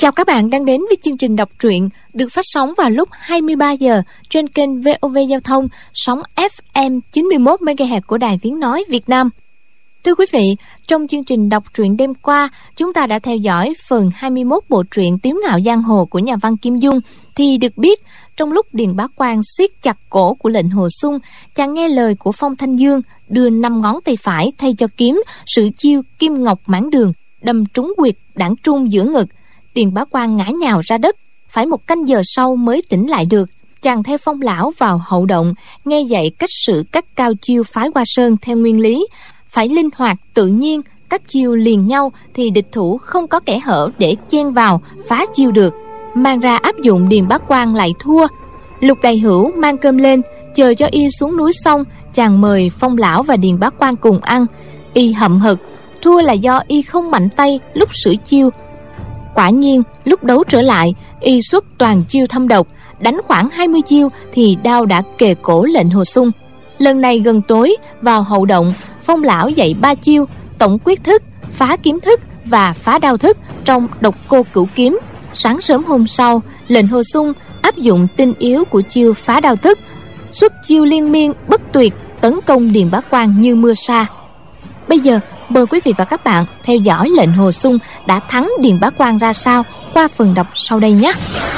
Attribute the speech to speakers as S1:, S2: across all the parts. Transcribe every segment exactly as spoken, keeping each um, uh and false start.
S1: Chào các bạn đang đến với chương trình đọc truyện được phát sóng vào lúc hai mươi ba giờ trên kênh vê o vê Giao thông sóng ép em chín mươi mốt mê ga héc của Đài Tiếng nói Việt Nam. Thưa quý vị, trong chương trình đọc truyện đêm qua, chúng ta đã theo dõi phần hai mươi mốt bộ truyện Tiếu ngạo giang hồ của nhà văn Kim Dung. Thì được biết, trong lúc Điền Bá Quang siết chặt cổ của lệnh Hồ Xung, chàng nghe lời của Phong Thanh Dương, đưa năm ngón tay phải thay cho kiếm, sử chiêu Kim Ngọc Mãn Đường, đâm trúng huyệt đảng trung giữa ngực. Điền Bá Quang ngã nhào ra đất, phải một canh giờ sau mới tỉnh lại được. Chàng theo Phong lão vào hậu động, nghe dạy cách sử các cao chiêu phái Hoa Sơn theo nguyên lý, phải linh hoạt tự nhiên, các chiêu liền nhau thì địch thủ không có kẽ hở để chen vào phá chiêu được. Mang ra áp dụng, Điền Bá Quang lại thua. Lục Đại Hữu mang cơm lên, chờ cho y xuống núi xong, chàng mời Phong lão và Điền Bá Quang cùng ăn. Y hậm hực, thua là do y không mạnh tay lúc sử chiêu. Quả nhiên, lúc đấu trở lại, y xuất toàn chiêu thâm độc, đánh khoảng hai mươi chiêu thì đao đã kề cổ lệnh Hồ Xung. Lần này gần tối, vào hậu động, Phong lão dạy ba chiêu: tổng quyết thức, phá kiếm thức và phá đao thức trong độc cô cửu kiếm. Sáng sớm hôm sau, lệnh Hồ Xung áp dụng tinh yếu của chiêu phá đao thức, xuất chiêu liên miên bất tuyệt tấn công Điền Bá Quang như mưa sa. Bây giờ mời quý vị và các bạn theo dõi lệnh Hồ Xung đã thắng Điền Bá Quang ra sao qua phần đọc sau đây nhé.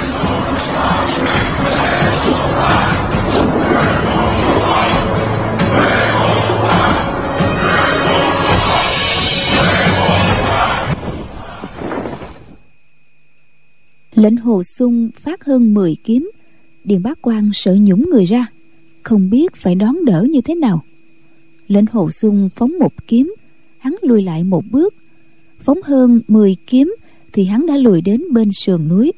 S2: Lệnh Hồ Xung phát hơn mười kiếm. Điền Bá Quang sợ nhũng người ra, không biết phải đón đỡ như thế nào. Lệnh Hồ Xung phóng một kiếm, hắn lùi lại một bước. Phóng hơn mười kiếm thì hắn đã lùi đến bên sườn núi.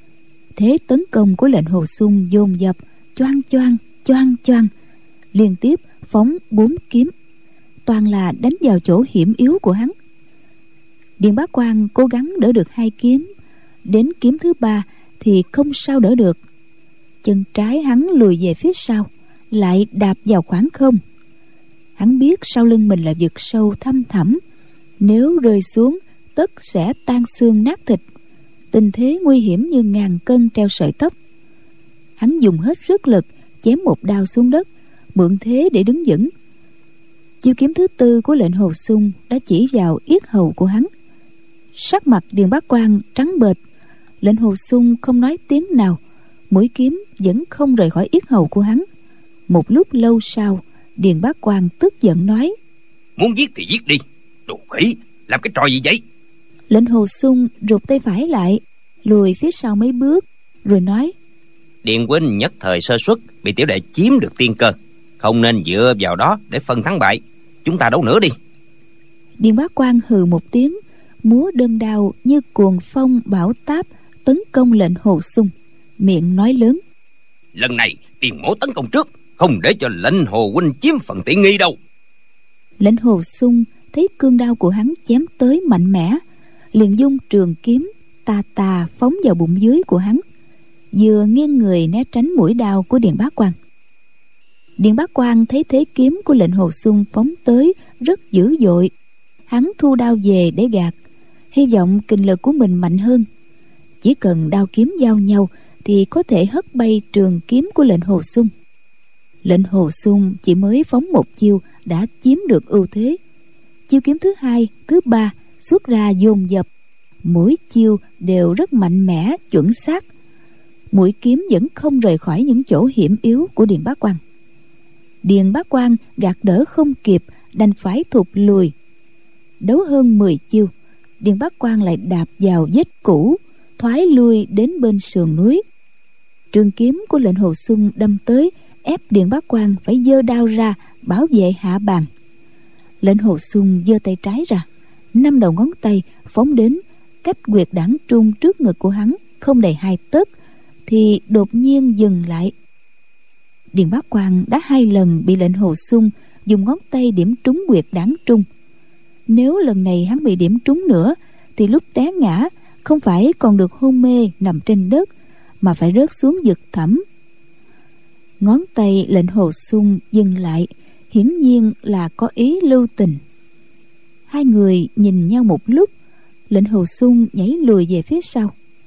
S2: Thế tấn công của lệnh Hồ Xung dồn dập, choang choang choang choang, liên tiếp phóng bốn kiếm, toàn là đánh vào chỗ hiểm yếu của hắn. Điền Bá Quang cố gắng đỡ được hai kiếm, đến kiếm thứ ba thì không sao đỡ được. Chân trái hắn lùi về phía sau, lại đạp vào khoảng không. Hắn biết sau lưng mình là vực sâu thăm thẳm, nếu rơi xuống tất sẽ tan xương nát thịt, tình thế nguy hiểm như ngàn cân treo sợi tóc. Hắn dùng hết sức lực chém một đao xuống đất, mượn thế để đứng vững. Chiêu kiếm thứ tư của lệnh Hồ Xung đã chỉ vào yết hầu của hắn. Sắc mặt Điền Bá Quang trắng bệch, lệnh Hồ Xung không nói tiếng nào, mũi kiếm vẫn không rời khỏi yết hầu của hắn. Một lúc lâu sau, Điền Bá Quang tức giận nói:
S3: muốn giết thì giết đi, đồ khỉ, làm cái trò gì vậy?
S2: Lệnh Hồ Xung rụt tay phải lại, lùi phía sau mấy bước, rồi nói:
S3: Điền huynh nhất thời sơ suất, bị tiểu đệ chiếm được tiên cơ, không nên dựa vào đó để phân thắng bại. Chúng ta đấu nữa đi.
S2: Điền Bá Quang hừ một tiếng, múa đơn đao như cuồng phong bão táp tấn công lệnh Hồ Xung, miệng nói lớn:
S3: lần này Điền mỗ tấn công trước, không để cho lệnh Hồ huynh chiếm phần tiện nghi đâu.
S2: Lệnh Hồ Xung thấy cương đao của hắn chém tới mạnh mẽ, liền dung trường kiếm tà tà phóng vào bụng dưới của hắn, vừa nghiêng người né tránh mũi đao của Điền Bá Quang. Điền Bá Quang thấy thế kiếm của lệnh Hồ Xung phóng tới rất dữ dội, hắn thu đao về để gạt, hy vọng kình lực của mình mạnh hơn. Chỉ cần đao kiếm giao nhau thì có thể hất bay trường kiếm của lệnh Hồ Xung. Lệnh Hồ Xung chỉ mới phóng một chiêu đã chiếm được ưu thế. Chiêu kiếm thứ hai, thứ ba xuất ra dồn dập, mỗi chiêu đều rất mạnh mẽ, chuẩn xác. Mũi kiếm vẫn không rời khỏi những chỗ hiểm yếu của Điền Bá Quang. Điền Bá Quang gạt đỡ không kịp, đành phải thụt lùi. Đấu hơn mười chiêu, Điền Bá Quang lại đạp vào vết cũ, thoái lui đến bên sườn núi. Trường kiếm của lệnh Hồ Xung đâm tới, ép Điền Bá Quang phải giơ đao ra bảo vệ hạ bàn. Lệnh Hồ Xung giơ tay trái ra, năm đầu ngón tay phóng đến cách huyệt đảng trung trước ngực của hắn không đầy hai tấc, thì đột nhiên dừng lại. Điền Bá Quang đã hai lần bị lệnh Hồ Xung dùng ngón tay điểm trúng huyệt đảng trung. Nếu lần này hắn bị điểm trúng nữa thì lúc té ngã không phải còn được hôn mê nằm trên đất, mà phải rớt xuống vực thẳm. Ngón tay lệnh Hồ Xung dừng lại, hiển nhiên là có ý lưu tình. Hai người nhìn nhau một lúc, lệnh Hồ Xung nhảy lùi về phía sau.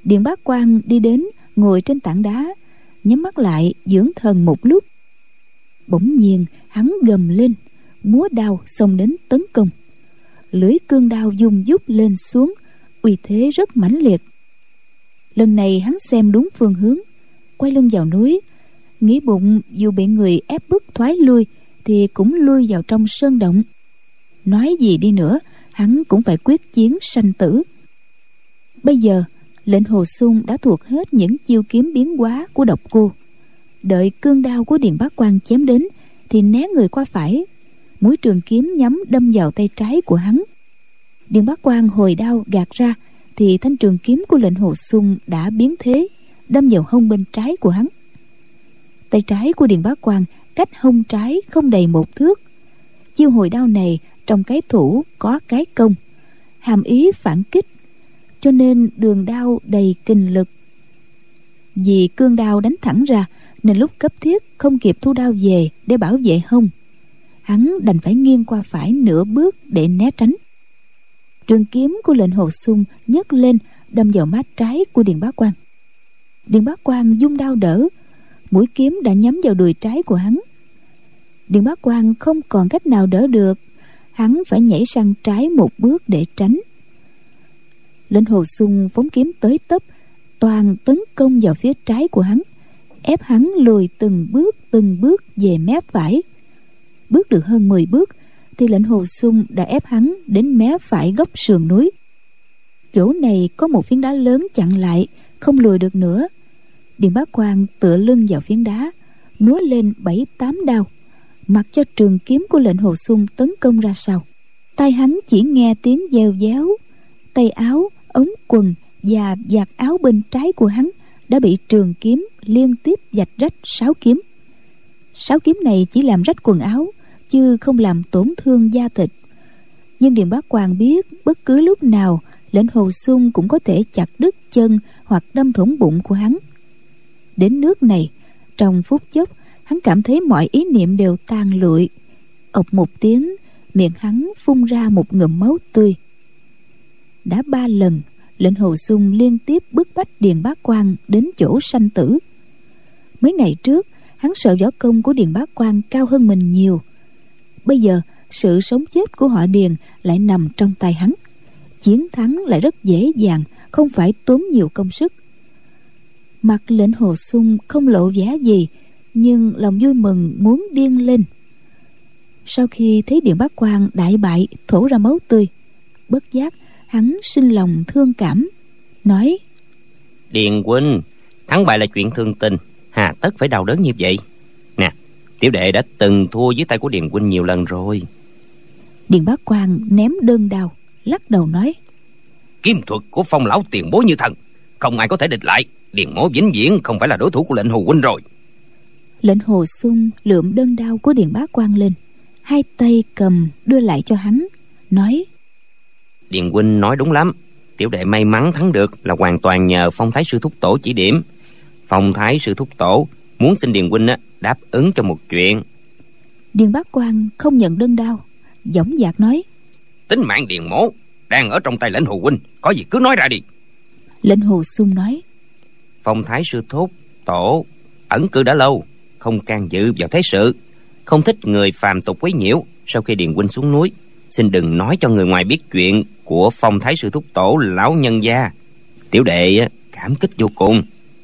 S2: Điền Bá Quang đi đến ngồi trên tảng đá, nhắm mắt lại dưỡng thần một lúc. Bỗng nhiên hắn gầm lên, múa đao xông đến tấn công. Lưỡi cương đao dung dút lên xuống, uy thế rất mãnh liệt. Lần này hắn xem đúng phương hướng, quay lưng vào núi, nghĩ bụng dù bị người ép bức thoái lui thì cũng lui vào trong sơn động. Nói gì đi nữa, hắn cũng phải quyết chiến sanh tử. Bây giờ Lệnh Hồ Xung đã thuộc hết những chiêu kiếm biến hóa của độc cô. Đợi cương đao của Điền Bá Quang chém đến thì né người qua phải, mũi trường kiếm nhắm đâm vào tay trái của hắn. Điền Bá Quang hồi đao gạt ra thì thanh trường kiếm của Lệnh Hồ Xung đã biến thế, đâm vào hông bên trái của hắn. Tay trái của Điền Bá Quang cách hông trái không đầy một thước. Chiêu hồi đao này trong cái thủ có cái công, hàm ý phản kích, cho nên đường đao đầy kình lực. Vì cương đao đánh thẳng ra nên lúc cấp thiết không kịp thu đao về để bảo vệ hông, hắn đành phải nghiêng qua phải nửa bước để né tránh. Trường kiếm của Lệnh Hồ Xung nhấc lên đâm vào má trái của Điền Bá Quang. Điền Bá Quang dung đao đỡ, mũi kiếm đã nhắm vào đùi trái của hắn. Điền Bá Quang không còn cách nào đỡ được, hắn phải nhảy sang trái một bước để tránh. Lệnh Hồ Xung phóng kiếm tới tấp, toàn tấn công vào phía trái của hắn, ép hắn lùi từng bước từng bước về mé phải. Bước được hơn mười bước thì Lệnh Hồ Xung đã ép hắn đến mé phải góc sườn núi. Chỗ này có một phiến đá lớn chặn lại, không lùi được nữa. Điền Bá Quang tựa lưng vào phiến đá, múa lên bảy tám đao, mặc cho trường kiếm của Lệnh Hồ Xung tấn công ra sau. Tai hắn chỉ nghe tiếng gieo déo, tay áo, ống quần và vạt áo bên trái của hắn đã bị trường kiếm liên tiếp vạch rách sáu kiếm. Sáu kiếm này chỉ làm rách quần áo chứ không làm tổn thương da thịt. Nhưng Điền Bá Quang biết bất cứ lúc nào Lệnh Hồ Xung cũng có thể chặt đứt chân hoặc đâm thủng bụng của hắn. Đến nước này, trong phút chốc hắn cảm thấy mọi ý niệm đều tan lụi. Ộc một tiếng, miệng hắn phun ra một ngụm máu tươi. Đã ba lần Lệnh Hồ Xung liên tiếp bức bách Điền Bá Quang đến chỗ sanh tử. Mấy ngày trước hắn sợ võ công của Điền Bá Quang cao hơn mình nhiều. Bây giờ sự sống chết của họ Điền lại nằm trong tay hắn. Chiến thắng lại rất dễ dàng, không phải tốn nhiều công sức. Mặt Lệnh Hồ Xung không lộ vẻ gì, nhưng lòng vui mừng muốn điên lên. Sau khi thấy Điền Bá Quang đại bại, thổ ra máu tươi, bất giác hắn sinh lòng thương cảm, nói:
S3: Điền huynh, thắng bại là chuyện thương tình, hà tất phải đau đớn như vậy. Nè, tiểu đệ đã từng thua dưới tay của Điền huynh nhiều lần rồi.
S2: Điền Bá Quang ném đơn đao, lắc đầu nói:
S3: Kiếm thuật của Phong lão tiền bối như thần, không ai có thể địch lại. Điền mỗ vĩnh viễn không phải là đối thủ của Lệnh Hồ huynh rồi.
S2: Lệnh Hồ Xung lượm đơn đao của Điền Bá Quang lên, hai tay cầm đưa lại cho hắn, nói:
S3: Điền huynh nói đúng lắm. Tiểu đệ may mắn thắng được là hoàn toàn nhờ Phong Thái sư thúc tổ chỉ điểm. Phong Thái sư thúc tổ muốn xin Điền huynh đáp ứng cho một chuyện.
S2: Điền Bá Quang không nhận đơn đao, dõng dạc nói:
S3: Tính mạng Điền mỗ đang ở trong tay Lệnh Hồ huynh, có gì cứ nói ra đi.
S2: Lệnh Hồ Xung nói:
S3: Phong Thái sư thúc tổ ẩn cư đã lâu, không can dự vào thế sự, không thích người phàm tục quấy nhiễu. Sau khi Điền huynh xuống núi, xin đừng nói cho người ngoài biết chuyện của Phong Thái sư thúc tổ lão nhân gia. Tiểu đệ cảm kích vô cùng.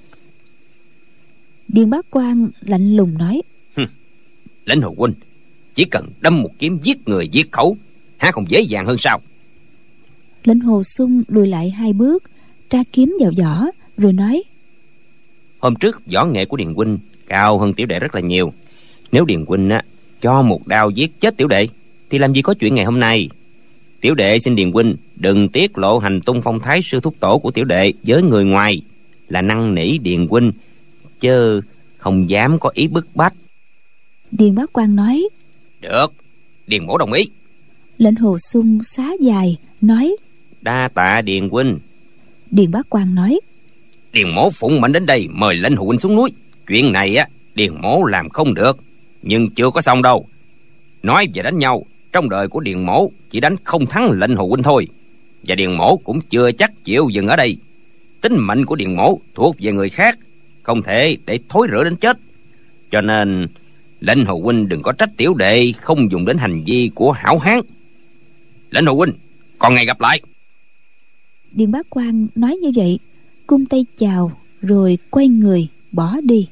S2: Điền Bá Quang lạnh lùng nói:
S3: Lệnh Hồ huynh chỉ cần đâm một kiếm giết người giết khẩu, há không dễ dàng hơn sao?
S2: Lệnh Hồ Xung lùi lại hai bước, tra kiếm vào vỏ, rồi nói:
S3: Hôm trước võ nghệ của Điền huynh cao hơn tiểu đệ rất là nhiều. Nếu Điền huynh á cho một đao giết chết tiểu đệ thì làm gì có chuyện ngày hôm nay. Tiểu đệ xin Điền huynh đừng tiết lộ hành tung Phong Thái sư thúc tổ của tiểu đệ với người ngoài, là năn nỉ Điền huynh, chứ không dám có ý bức bách.
S2: Điền Bá Quang nói:
S3: Được, Điền mỗ đồng ý.
S2: Lệnh Hồ Xung xá dài, nói:
S3: Đa tạ Điền huynh.
S2: Điền Bá Quang nói:
S3: Điền mỗ phụng mệnh đến đây mời Lệnh Hồ huynh xuống núi. Chuyện này á Điền mỗ làm không được, nhưng chưa có xong đâu. Nói về đánh nhau, trong đời của Điền mỗ chỉ đánh không thắng Lệnh Hồ huynh thôi, và Điền mỗ cũng chưa chắc chịu dừng ở đây. tính mệnh của Điền Mỗ thuộc về người khác, không thể để thối rữa đến chết. Cho nên Lệnh Hồ huynh đừng có trách tiểu đệ không dùng đến hành vi của hảo hán. Lệnh Hồ huynh, còn ngày gặp lại.
S2: Điền Bá Quang nói như vậy, cung tay chào rồi quay người bỏ đi.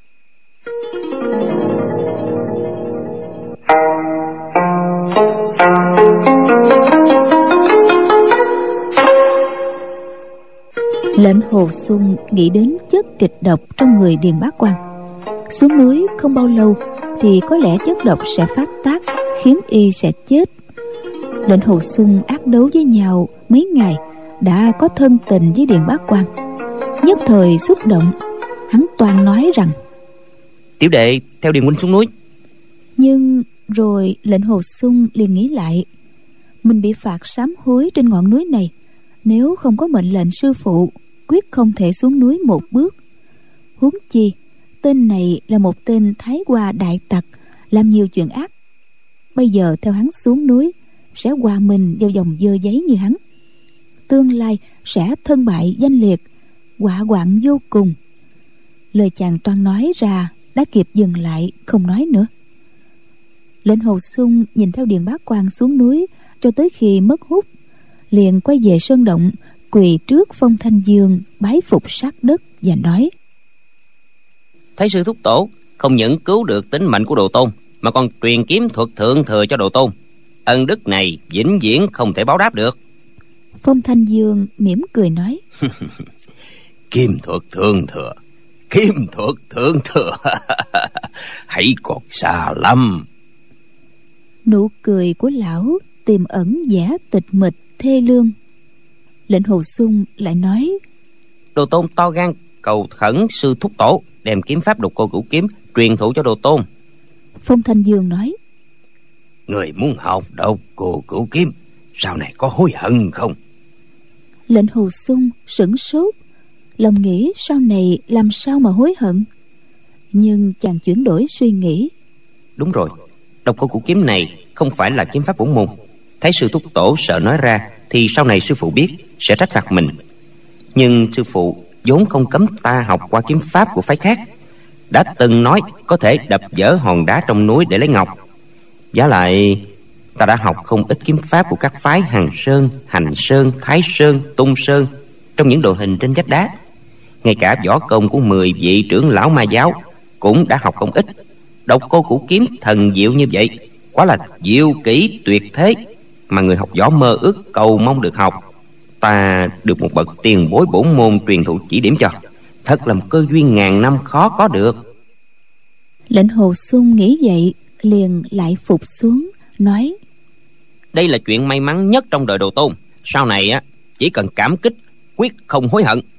S2: Lệnh Hồ Xuân nghĩ đến chất kịch độc trong người Điền Bá Quang. Xuống núi không bao lâu thì có lẽ chất độc sẽ phát tác, khiến y sẽ chết. Lệnh Hồ Xuân ác đấu với nhau mấy ngày, đã có thân tình với Điền Bá Quang. Nhất thời xúc động, hắn toan nói rằng:
S3: tiểu đệ theo Điền huynh xuống núi.
S2: Nhưng rồi Lệnh Hồ Xuân liền nghĩ lại, mình bị phạt sám hối trên ngọn núi này, nếu không có mệnh lệnh sư phụ, quyết không thể xuống núi một bước. Huống chi tên này là một tên thái hoa đại tặc, làm nhiều chuyện ác. Bây giờ theo hắn xuống núi, sẽ hòa mình vào dòng dơ giấy như hắn, tương lai sẽ thân bại danh liệt, họa hoạn vô cùng. Lời chàng toan nói ra đã kịp dừng lại, không nói nữa. Lệnh Hồ Xuân nhìn theo Điền Bá Quang xuống núi cho tới khi mất hút, liền quay về sơn động, quỳ trước Phong Thanh Dương bái phục sát đất và nói:
S3: Thái sư thúc tổ không những cứu được tính mệnh của Đồ Tôn, mà còn truyền kiếm thuật thượng thừa cho Đồ Tôn. Ân đức này vĩnh viễn không thể báo đáp được.
S2: Phong Thanh Dương mỉm cười nói:
S3: Kiếm thuật thượng thừa, kiếm thuật thượng thừa hãy còn xa lắm.
S2: Nụ cười của lão tiềm ẩn vẻ tịch mịch thê lương. Lệnh Hồ Xuân lại nói:
S3: Đồ Tôn to gan cầu khẩn sư thúc tổ đem kiếm pháp Độc Cô Cửu Kiếm truyền thụ cho Đồ Tôn.
S2: Phong Thanh Dương nói:
S3: Người muốn học Độc Cô Cửu Kiếm, sau này có hối hận không?
S2: Lệnh Hồ Xuân sửng sốt, lòng nghĩ sau này làm sao mà hối hận. Nhưng chàng chuyển đổi suy nghĩ:
S3: Đúng rồi, Độc Cô Cửu Kiếm này không phải là kiếm pháp bổn môn. Thái sư thúc tổ sợ nói ra thì sau này sư phụ biết sẽ trách phạt mình. Nhưng sư phụ vốn không cấm ta học qua kiếm pháp của phái khác, đã từng nói có thể đập vỡ hòn đá trong núi để lấy ngọc. Giá lại ta đã học không ít kiếm pháp của các phái Hằng Sơn, Hành Sơn, Thái Sơn, Tung Sơn trong những đồ hình trên vách đá. Ngay cả võ công của mười vị trưởng lão ma giáo cũng đã học không ít. Độc Cô Cửu Kiếm thần diệu như vậy, quá là diệu kỹ tuyệt thế, mà người học võ mơ ước cầu mong được học. Ta được một bậc tiền bối bổn môn truyền thụ chỉ điểm cho, thật là một cơ duyên ngàn năm khó có được.
S2: Lệnh Hồ Xuân nghĩ vậy liền lại phục xuống, nói:
S3: Đây là chuyện may mắn nhất trong đời Đồ Tôn, sau này á chỉ cần cảm kích, quyết không hối hận.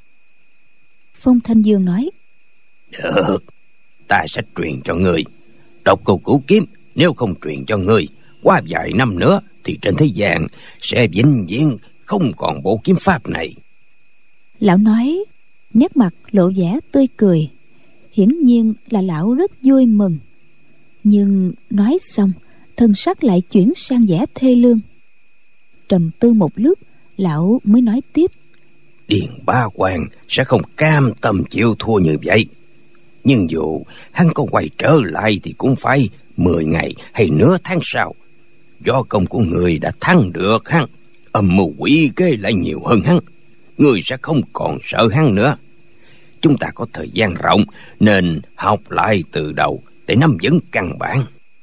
S2: Phong Thanh Dương nói:
S3: Được, ta sẽ truyền cho người. Độc Cô Cửu Kiếm nếu không truyền cho người, qua vài năm nữa thì trên thế gian sẽ vĩnh viễn không còn bộ kiếm pháp này.
S2: Lão nói, nét mặt lộ vẻ tươi cười, hiển nhiên là lão rất vui mừng. Nhưng nói xong, thân sắc lại chuyển sang vẻ thê lương. Trầm tư một lúc, lão mới nói tiếp:
S3: Điền Bá Quang sẽ không cam tâm chịu thua như vậy. Nhưng dù hắn có quay trở lại thì cũng phải mười ngày hay nửa tháng sau. Do công của người đã thắng được hắn, âm mưu quỷ kế lại nhiều hơn hắn, người sẽ không còn sợ hắn nữa. Chúng ta có thời gian rộng nên học lại từ đầu để nắm vững căn bản.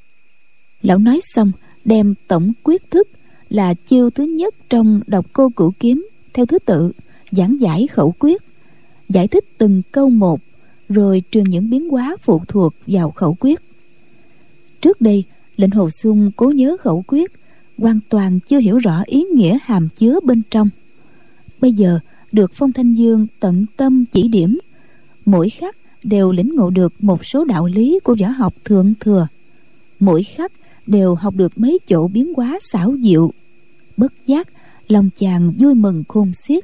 S2: Lão nói xong, đem tổng quyết thức là chiêu thứ nhất trong Độc Cô Cửu Kiếm theo thứ tự giảng giải khẩu quyết, giải thích từng câu một, rồi truyền những biến hóa phụ thuộc vào khẩu quyết. Trước đây, Lệnh Hồ Xuân cố nhớ khẩu quyết, hoàn toàn chưa hiểu rõ ý nghĩa hàm chứa bên trong. Bây giờ được Phong Thanh Dương tận tâm chỉ điểm, mỗi khắc đều lĩnh ngộ được một số đạo lý của võ học thượng thừa, mỗi khắc đều học được mấy chỗ biến hóa xảo diệu. Bất giác lòng chàng vui mừng khôn xiết.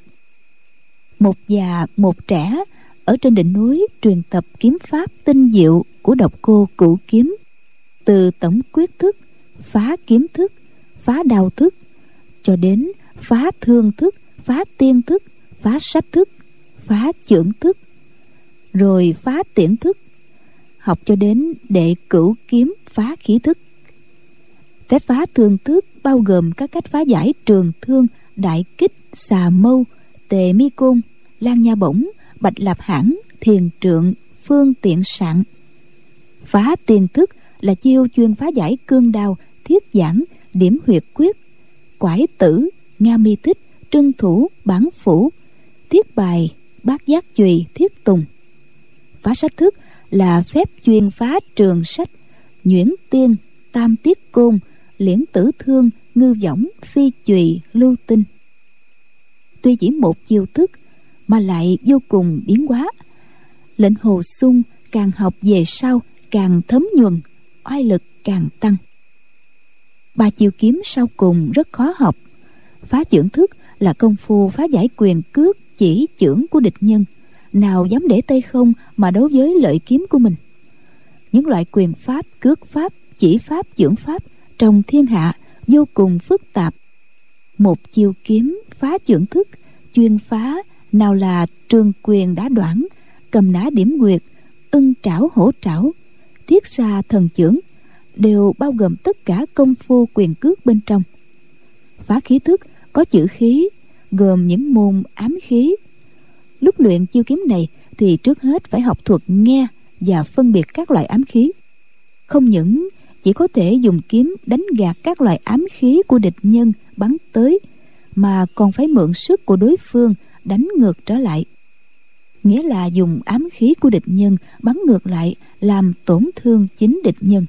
S2: Một già một trẻ ở trên đỉnh núi truyền tập kiếm pháp tinh diệu của Độc Cô Cửu Kiếm, từ tổng quyết thức, phá kiếm thức, phá đao thức, cho đến phá thương thức, phá tiên thức, phá sách thức, phá chưởng thức, rồi phá tiễn thức, học cho đến đệ cửu kiếm phá khí thức. Phép phá thương thức bao gồm các cách phá giải trường thương, đại kích, xà mâu, tề mi côn, lan nha bổng, bạch lạp hãn, thiền trượng, phương tiện sạn. Phá tiền thức là chiêu chuyên phá giải cương đao, thiết giảng, điểm huyệt quyết, quải tử, nga mi tích, trưng thủ, bản phủ, thiết bài, bát giác chùy, thiết tùng. Phá sách thức là phép chuyên phá trường sách, nhuyễn tiên, tam tiết côn, liễn tử thương, ngư võng, phi chùy, lưu tinh. Tuy chỉ một chiêu thức mà lại vô cùng biến hóa. Lệnh Hồ Xung càng học về sau càng thấm nhuần, oai lực càng tăng. Ba chiêu kiếm sau cùng rất khó học. Phá chưởng thức là công phu phá giải quyền cước, chỉ chưởng của địch nhân, nào dám để tay không mà đấu với lợi kiếm của mình. Những loại quyền pháp, cước pháp, chỉ pháp, chưởng pháp trong thiên hạ vô cùng phức tạp. Một chiêu kiếm phá chưởng thức chuyên phá nào là trường quyền đá đoản, cầm nã điểm nguyệt, ưng trảo hổ trảo, thiết xa thần chưởng, đều bao gồm tất cả công phu quyền cước bên trong. Phá khí thức có chữ khí, gồm những môn ám khí. Lúc luyện chiêu kiếm này thì trước hết phải học thuật nghe và phân biệt các loại ám khí. Không những chỉ có thể dùng kiếm đánh gạt các loại ám khí của địch nhân bắn tới, mà còn phải mượn sức của đối phương đánh ngược trở lại. Nghĩa là dùng ám khí của địch nhân bắn ngược lại, làm tổn thương chính địch nhân.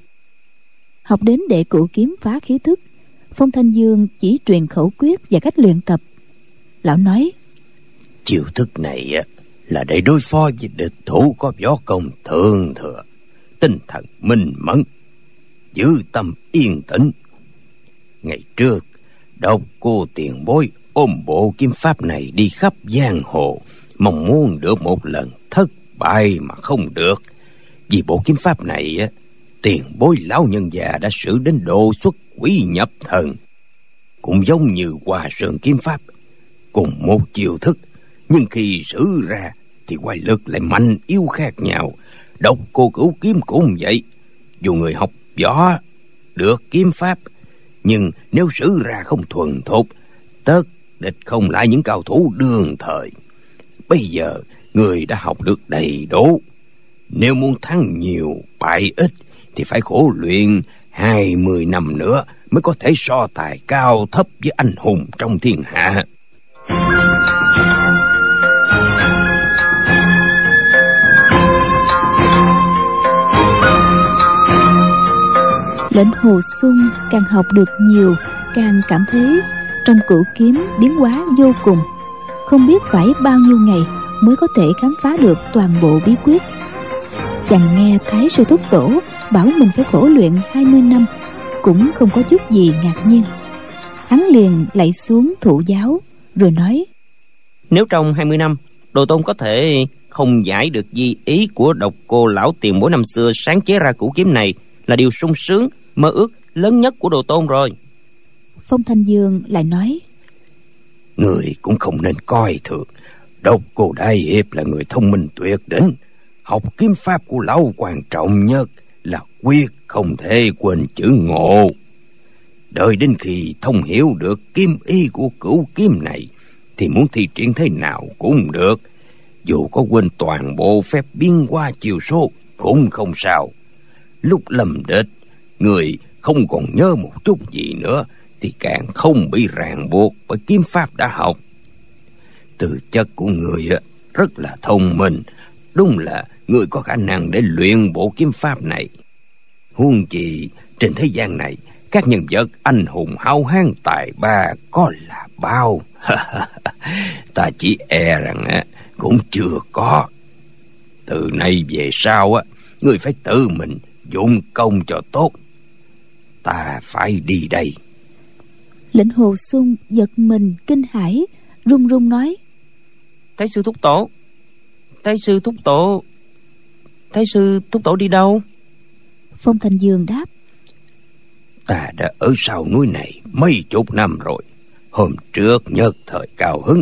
S2: Học đến đệ cửu kiếm phá khí thức, Phong Thanh Dương chỉ truyền khẩu quyết và cách luyện tập. Lão nói:
S4: chiêu thức này là để đối phó với địch thủ có võ công thượng thừa, tinh thần minh mẫn, giữ tâm yên tĩnh. Ngày trước Độc Cô tiền bối ôm bộ kiếm pháp này đi khắp giang hồ, mong muốn được một lần, thất bại mà không được. Vì bộ kiếm pháp này tiền bối lão nhân già đã sử đến độ xuất quỷ nhập thần, cũng giống như Hoa Sơn kiếm pháp, cùng một chiêu thức, nhưng khi sử ra thì quái lực lại mạnh yếu khác nhau. Độc Cô cửu kiếm cũng vậy, dù người học võ được kiếm pháp, nhưng nếu sử ra không thuần thục, tất địch không lại những cao thủ đương thời. Bây giờ người đã học được đầy đủ, nếu muốn thắng nhiều bại ít thì phải khổ luyện hai mươi năm nữa mới có thể so tài cao thấp với anh hùng trong thiên hạ.
S2: Lệnh Hồ Xung càng học được nhiều, càng cảm thấy trong cửu kiếm biến hóa vô cùng, không biết phải bao nhiêu ngày mới có thể khám phá được toàn bộ bí quyết. Chàng nghe Thái sư thúc tổ bảo mình phải khổ luyện hai mươi năm, cũng không có chút gì ngạc nhiên. Hắn liền lạy xuống thụ giáo, rồi nói:
S3: nếu trong hai mươi năm Đồ Tôn có thể không giải được di ý của Độc Cô lão tiền bối năm xưa sáng chế ra cửu kiếm này, là điều sung sướng, mơ ước lớn nhất của Đồ Tôn rồi.
S2: Phong Thanh Dương lại nói:
S4: người cũng không nên coi thường. Độc Cô đại hiệp là người thông minh tuyệt đỉnh, học kiếm pháp của lão quan trọng nhất là quyết không thể quên chữ ngộ. Đợi đến khi thông hiểu được kiếm ý của cửu kiếm này thì muốn thi triển thế nào cũng được, dù có quên toàn bộ phép biến hóa chiều số cũng không sao. Lúc lâm địch, người không còn nhớ một chút gì nữa thì càng không bị ràng buộc bởi kiếm pháp đã học. Tư chất của người rất là thông minh, đúng là người có khả năng để luyện bộ kiếm pháp này. Huống chi trên thế gian này, các nhân vật anh hùng háo hán tài ba có là bao. Ta chỉ e rằng á, cũng chưa có. Từ nay về sau á, người phải tự mình dụng công cho tốt. Ta phải đi đây.
S2: Lệnh Hồ Xung giật mình kinh hãi, run run nói:
S3: Thái sư thúc tổ, Thái sư thúc tổ, Thái sư thúc tổ đi đâu?
S2: Phong Thanh Dương đáp:
S4: Ta đã ở sau núi này mấy chục năm rồi. Hôm trước nhất thời cao hứng,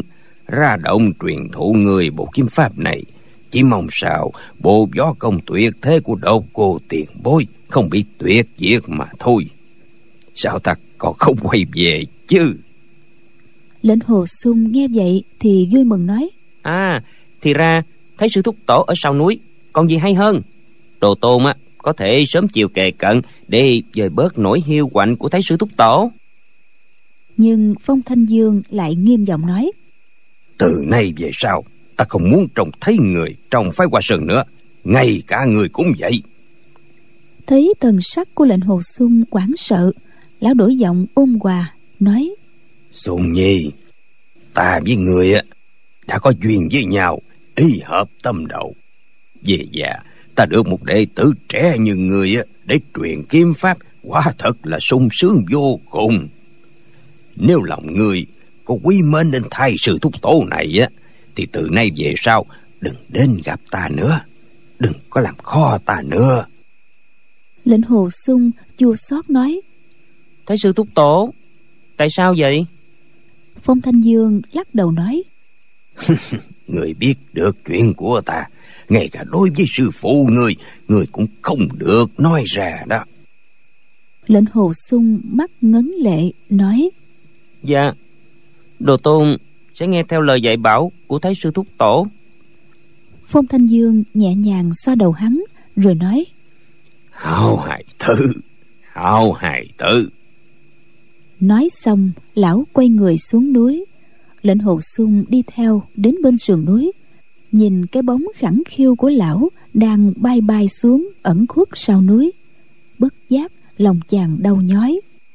S4: ra động truyền thụ người bộ kiếm pháp này. Chỉ mong sao bộ võ công tuyệt thế của Độc Cô tiền bối không bị tuyệt diệt mà thôi. Sao ta còn không quay về chứ?
S2: Lệnh Hồ Xung nghe vậy thì vui mừng nói:
S3: À, thì ra thấy sư thúc tổ ở sau núi, còn gì hay hơn. Đồ Tôn á có thể sớm chiều kề cận để dời bớt nỗi hiu quạnh của thấy sư thúc tổ.
S2: Nhưng Phong Thanh Dương lại nghiêm giọng nói:
S4: Từ nay về sau, ta không muốn trông thấy người trong phái Hoa Sơn nữa, ngay cả người cũng vậy.
S2: Thấy thần sắc của Lệnh Hồ Xung hoảng sợ, lão đổi giọng ôn hòa nói:
S4: Xung Nhi, ta với người đã có duyên với nhau, ý hợp tâm đầu. Về già ta được một đệ tử trẻ như người để truyền kiếm pháp, quả thật là sung sướng vô cùng. Nếu lòng người có quý mến đến thay sư thúc tổ này á, thì từ nay về sau đừng đến gặp ta nữa, đừng có làm khó ta nữa.
S2: Lệnh Hồ Xung chua xót nói:
S3: Thấy sư thúc tổ, tại sao vậy?
S2: Phong Thanh Dương lắc đầu nói:
S4: Người biết được chuyện của ta, ngay cả đối với sư phụ người, người cũng không được nói ra đó.
S2: Lệnh Hồ Xung mắt ngấn lệ nói:
S3: Dạ, Đồ Tôn sẽ nghe theo lời dạy bảo của Thái sư thúc tổ.
S2: Phong Thanh Dương nhẹ nhàng xoa đầu hắn rồi nói:
S4: Hảo hài tử, hảo hài tử.
S2: Nói xong, lão quay người xuống núi. Lệnh Hồ Xung đi theo đến bên sườn núi, nhìn cái bóng khẳng khiu của lão đang bay bay xuống ẩn khuất sau núi. Bất giác lòng chàng đau nhói.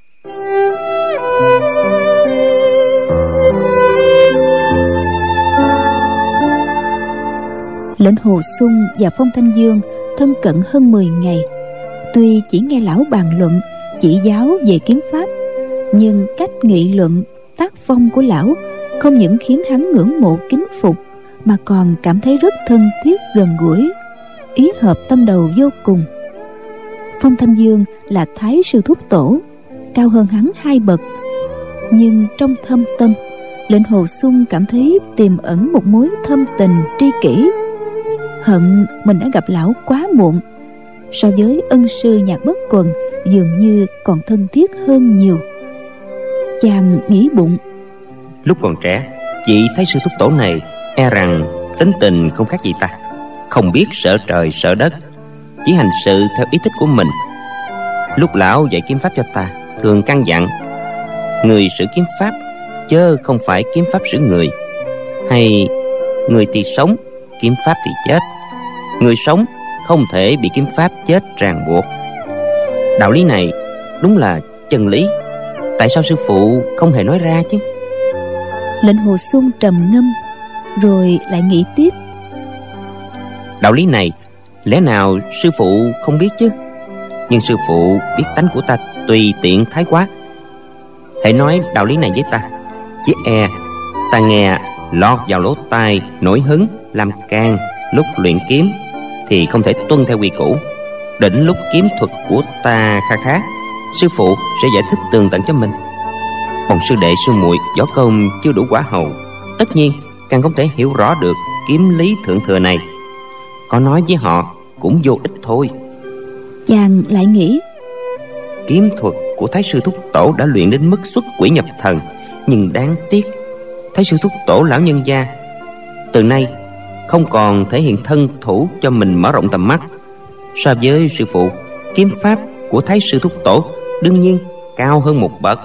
S2: Lệnh Hồ Xung và Phong Thanh Dương thân cận hơn mười ngày. Tuy chỉ nghe lão bàn luận chỉ giáo về kiếm pháp, nhưng cách nghị luận, tác phong của lão không những khiến hắn ngưỡng mộ kính phục, mà còn cảm thấy rất thân thiết gần gũi, ý hợp tâm đầu vô cùng. Phong Thanh Dương là Thái sư thúc tổ, cao hơn hắn hai bậc, nhưng trong thâm tâm, Lệnh Hồ Xung cảm thấy tiềm ẩn một mối thâm tình tri kỷ, hận mình đã gặp lão quá muộn. So với ân sư Nhạc Bất Quần, dường như còn thân thiết hơn nhiều. Chàng nghĩ bụng:
S3: Lúc còn trẻ, vị Thái sư thúc tổ này e rằng tính tình không khác gì ta, không biết sợ trời sợ đất, chỉ hành sự theo ý thích của mình. Lúc lão dạy kiếm pháp cho ta, thường căn dặn: người sử kiếm pháp chớ không phải kiếm pháp sử người, hay người thì sống, kiếm pháp thì chết. Người sống không thể bị kiếm pháp chết ràng buộc. Đạo lý này đúng là chân lý, tại sao sư phụ không hề nói ra chứ?
S2: Lệnh Hồ Xung trầm ngâm, rồi lại nghĩ tiếp:
S3: Đạo lý này lẽ nào sư phụ không biết chứ? Nhưng sư phụ biết tánh của ta tùy tiện thái quá. Hãy nói đạo lý này với ta, chỉ e ta nghe lọt vào lỗ tai nổi hứng làm can. Lúc luyện kiếm thì không thể tuân theo quy củ. Đến lúc kiếm thuật của ta kha khá, sư phụ sẽ giải thích tường tận cho mình. Còn sư đệ sư muội võ công chưa đủ quả hầu, tất nhiên càng không thể hiểu rõ được kiếm lý thượng thừa này. Có nói với họ cũng vô ích thôi.
S2: Chàng lại nghĩ:
S3: Kiếm thuật của Thái sư thúc tổ đã luyện đến mức xuất quỷ nhập thần, nhưng đáng tiếc Thái sư thúc tổ lão nhân gia từ nay không còn thể hiện thân thủ cho mình mở rộng tầm mắt. So với sư phụ, kiếm pháp của Thái sư thúc tổ đương nhiên cao hơn một bậc.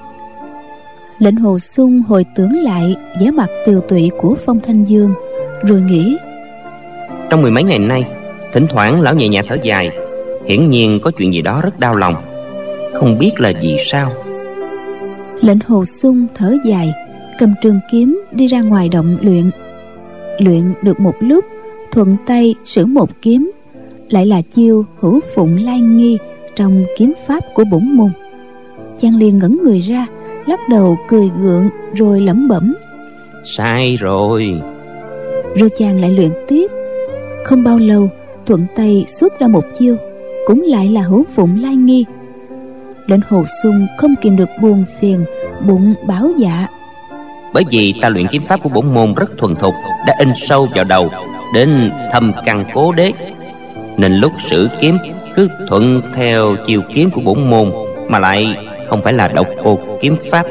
S2: Lệnh Hồ Xung hồi tưởng lại vẻ mặt tiều tụy của Phong Thanh Dương, rồi nghĩ:
S3: Trong mười mấy ngày nay, thỉnh thoảng lão nhẹ nhẹ thở dài, hiển nhiên có chuyện gì đó rất đau lòng, không biết là gì sao.
S2: Lệnh Hồ Xung thở dài, cầm trường kiếm đi ra ngoài động luyện. Luyện được một lúc, thuận tay sử một kiếm, lại là chiêu hữu phụng lai nghi trong kiếm pháp của bổn môn. Chàng liền ngẩn người ra, lắc đầu cười gượng, rồi lẩm bẩm:
S3: Sai rồi.
S2: Rồi chàng lại luyện tiếp. Không bao lâu, thuận tay xuất ra một chiêu, cũng lại là hữu phụng lai nghi. Lệnh Hồ Xung không kìm được buồn phiền, bụng bảo dạ:
S3: Bởi vì ta luyện kiếm pháp của bổn môn rất thuần thục, đã in sâu vào đầu, đến thâm căn cố đế, nên lúc sử kiếm cứ thuận theo chiêu kiếm của bổn môn, mà lại không phải là độc cô kiếm pháp.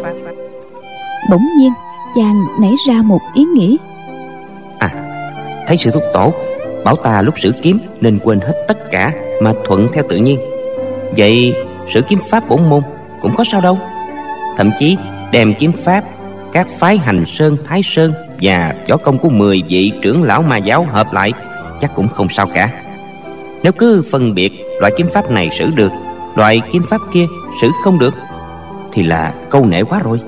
S2: Bỗng nhiên chàng nảy ra một ý nghĩ.
S3: À, thấy sư thúc tổ bảo ta lúc sử kiếm nên quên hết tất cả mà thuận theo tự nhiên. Vậy sử kiếm pháp bổn môn cũng có sao đâu. Thậm chí đem kiếm pháp các phái Hành Sơn, Thái Sơn và võ công của mười vị trưởng lão ma giáo hợp lại chắc cũng không sao cả. Nếu cứ phân biệt loại kiếm pháp này sử được, loại kiếm pháp kia sử không được, thì là câu nệ quá rồi.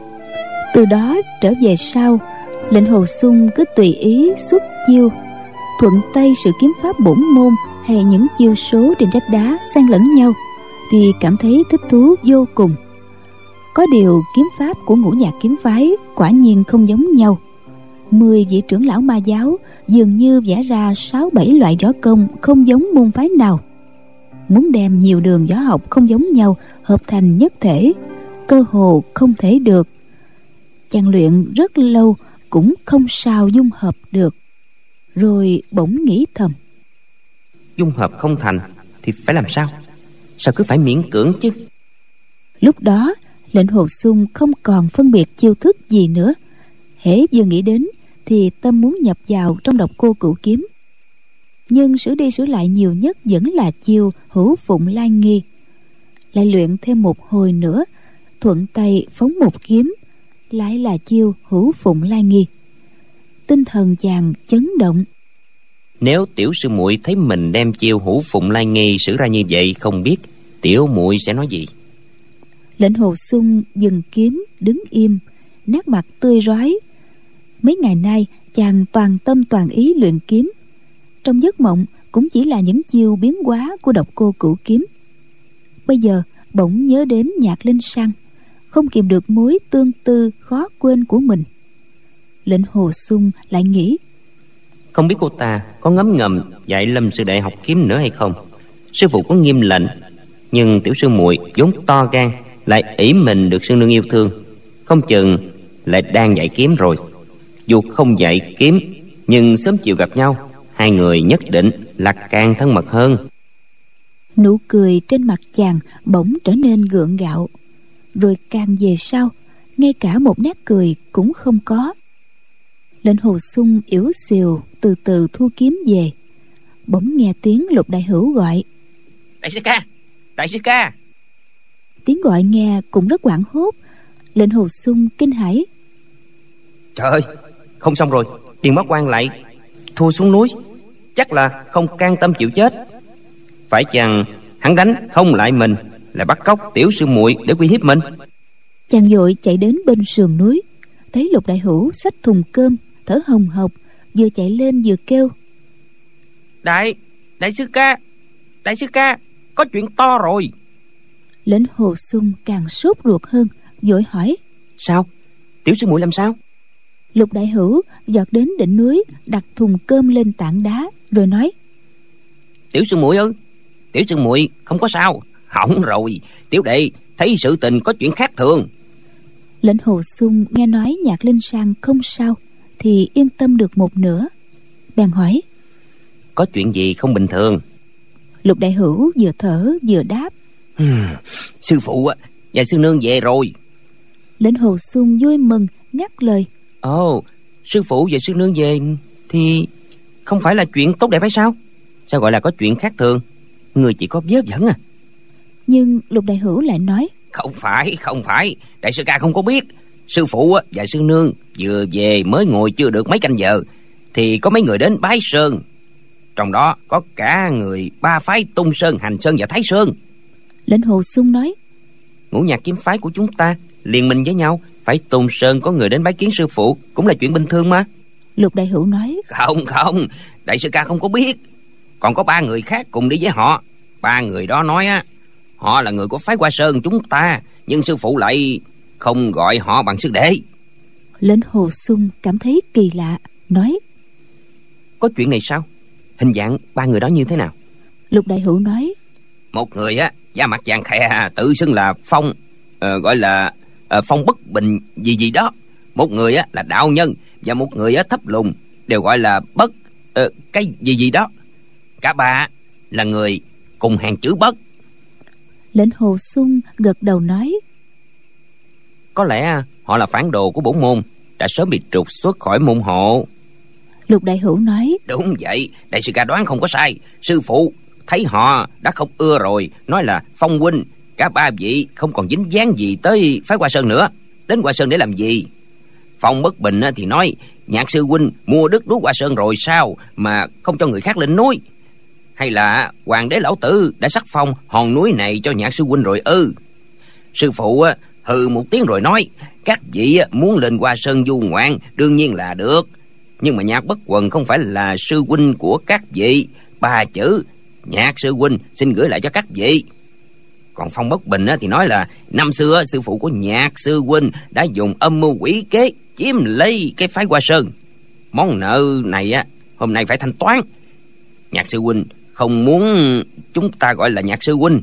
S2: Từ đó trở về sau, Lệnh Hồ Xung cứ tùy ý xuất chiêu, thuận tay sự kiếm pháp bổn môn hay những chiêu số trên vách đá xen lẫn nhau, thì cảm thấy thích thú vô cùng. Có điều kiếm pháp của ngũ nhạc kiếm phái quả nhiên không giống nhau. Mười vị trưởng lão ma giáo dường như vẽ ra sáu bảy loại võ công không giống môn phái nào. Muốn đem nhiều đường võ học không giống nhau hợp thành nhất thể, cơ hồ không thể được. Chàng luyện rất lâu cũng không sao dung hợp được. Rồi bỗng nghĩ thầm,
S3: dung hợp không thành thì phải làm sao? Sao cứ phải miễn cưỡng chứ?
S2: Lúc đó Lệnh Hồ Xung không còn phân biệt chiêu thức gì nữa. Hễ vừa nghĩ đến thì tâm muốn nhập vào trong độc cô cửu kiếm. Nhưng sửa đi sửa lại nhiều nhất vẫn là chiêu hữu phụng lai nghi. Lại luyện thêm một hồi nữa, thuận tay phóng một kiếm, lại là chiêu hữu phụng lai nghi. Tinh thần chàng chấn động.
S3: Nếu tiểu sư muội thấy mình đem chiêu hữu phụng lai nghi sử ra như vậy, không biết tiểu muội sẽ nói gì?
S2: Lệnh Hồ Xung dừng kiếm, đứng im, nét mặt tươi rói. Mấy ngày nay chàng toàn tâm toàn ý luyện kiếm, trong giấc mộng cũng chỉ là những chiêu biến hóa của độc cô cửu kiếm. Bây giờ bỗng nhớ đến Nhạc Linh San, không kìm được mối tương tư khó quên của mình. Lệnh Hồ Xung lại nghĩ,
S3: không biết cô ta có ngấm ngầm dạy Lâm sư đệ học kiếm nữa hay không. Sư phụ có nghiêm lệnh, nhưng tiểu sư muội vốn to gan, lại ỷ mình được sư nương yêu thương, không chừng lại đang dạy kiếm rồi. Dù không dạy kiếm, nhưng sớm chiều gặp nhau, hai người nhất định là càng thân mật hơn.
S2: Nụ cười trên mặt chàng bỗng trở nên gượng gạo, rồi càng về sau ngay cả một nét cười cũng không có. Lệnh Hồ Xung yếu xìu từ từ thu kiếm về. Bỗng nghe tiếng Lục Đại Hữu gọi,
S3: đại sư ca, đại sư ca.
S2: Tiếng gọi nghe cũng rất hoảng hốt. Lệnh Hồ Xung kinh hãi,
S3: trời ơi, không xong rồi. Điền Bá Quan lại thua xuống núi, chắc là không can tâm chịu chết. Phải chăng hắn đánh không lại mình, lại bắt cóc tiểu sư muội để uy hiếp mình?
S2: Chàng vội chạy đến bên sườn núi, thấy Lục Đại Hữu xách thùng cơm, thở hồng hộc, vừa chạy lên vừa kêu,
S3: Đại, đại sư ca, đại sư ca, có chuyện to rồi.
S2: Lệnh Hồ Xung càng sốt ruột hơn, vội hỏi,
S3: sao? Tiểu sư muội làm sao?
S2: Lục Đại Hữu giọt đến đỉnh núi, đặt thùng cơm lên tảng đá, rồi nói,
S3: tiểu sư muội ơi, tiểu sư muội không có sao. Hỏng rồi, tiểu đệ thấy sự tình có chuyện khác thường.
S2: Lệnh Hồ Xung nghe nói Nhạc Linh San không sao thì yên tâm được một nửa, bèn hỏi,
S3: có chuyện gì không bình thường?
S2: Lục Đại Hữu vừa thở vừa đáp,
S3: hmm, sư phụ và sư nương về rồi.
S2: Lệnh Hồ Xung vui mừng ngắt lời,
S3: ồ, sư phụ và sư nương về thì không phải là chuyện tốt đẹp hay sao? Sao gọi là có chuyện khác thường? Người chỉ có vớ vẩn à?
S2: Nhưng Lục Đại Hữu lại nói,
S3: không phải, không phải, đại sư ca không có biết. Sư phụ và sư nương vừa về mới ngồi chưa được mấy canh giờ thì có mấy người đến bái sơn. Trong đó có cả người ba phái Tung Sơn, Hành Sơn và Thái Sơn.
S2: Lệnh Hồ Xung nói,
S3: ngũ nhạc kiếm phái của chúng ta liên minh với nhau, phải Tung Sơn có người đến bái kiến sư phụ cũng là chuyện bình thường mà.
S2: Lục Đại Hữu nói,
S3: không không, đại sư ca không có biết. Còn có ba người khác cùng đi với họ. Ba người đó nói á, họ là người của phái Hoa Sơn chúng ta, nhưng sư phụ lại không gọi họ bằng sư đệ.
S2: Lệnh Hồ Xung cảm thấy kỳ lạ, nói,
S3: có chuyện này sao? Hình dạng ba người đó như thế nào?
S2: Lục Đại Hữu nói,
S3: một người á da mặt vàng khè, tự xưng là Phong, uh, gọi là uh, Phong Bất Bình gì gì đó. Một người á là đạo nhân và một người á thấp lùn, đều gọi là Bất uh, cái gì gì đó. Cả ba là người cùng hàng chữ Bất.
S2: Lệnh Hồ Xung gật đầu nói:
S3: Có lẽ họ là phản đồ của bổn môn, đã sớm bị trục xuất khỏi môn hộ.
S2: Lục Đại Hữu nói:
S3: Đúng vậy, đại sư ca đoán không có sai. Sư phụ thấy họ đã không ưa rồi, nói là Phong huynh, cả ba vị không còn dính dáng gì tới phái Hoa Sơn nữa. Đến Hoa Sơn để làm gì? Phong Bất Bình thì nói Nhạc sư huynh mua đất núi Hoa Sơn rồi sao mà không cho người khác lên núi? Hay là hoàng đế lão tử đã sắc phong hòn núi này cho Nhạc sư huynh rồi ư? Sư phụ hừ một tiếng rồi nói: Các vị muốn lên Hoa Sơn du ngoạn đương nhiên là được, nhưng mà Nhạc Bất Quần không phải là sư huynh của các vị. Ba chữ Nhạc sư huynh xin gửi lại cho các vị. Còn Phong Bất Bình thì nói là năm xưa sư phụ của Nhạc sư huynh đã dùng âm mưu quỷ kế chiếm lấy cái phái Hoa Sơn. Món nợ này á hôm nay phải thanh toán. Nhạc sư huynh không muốn chúng ta gọi là Nhạc sư huynh.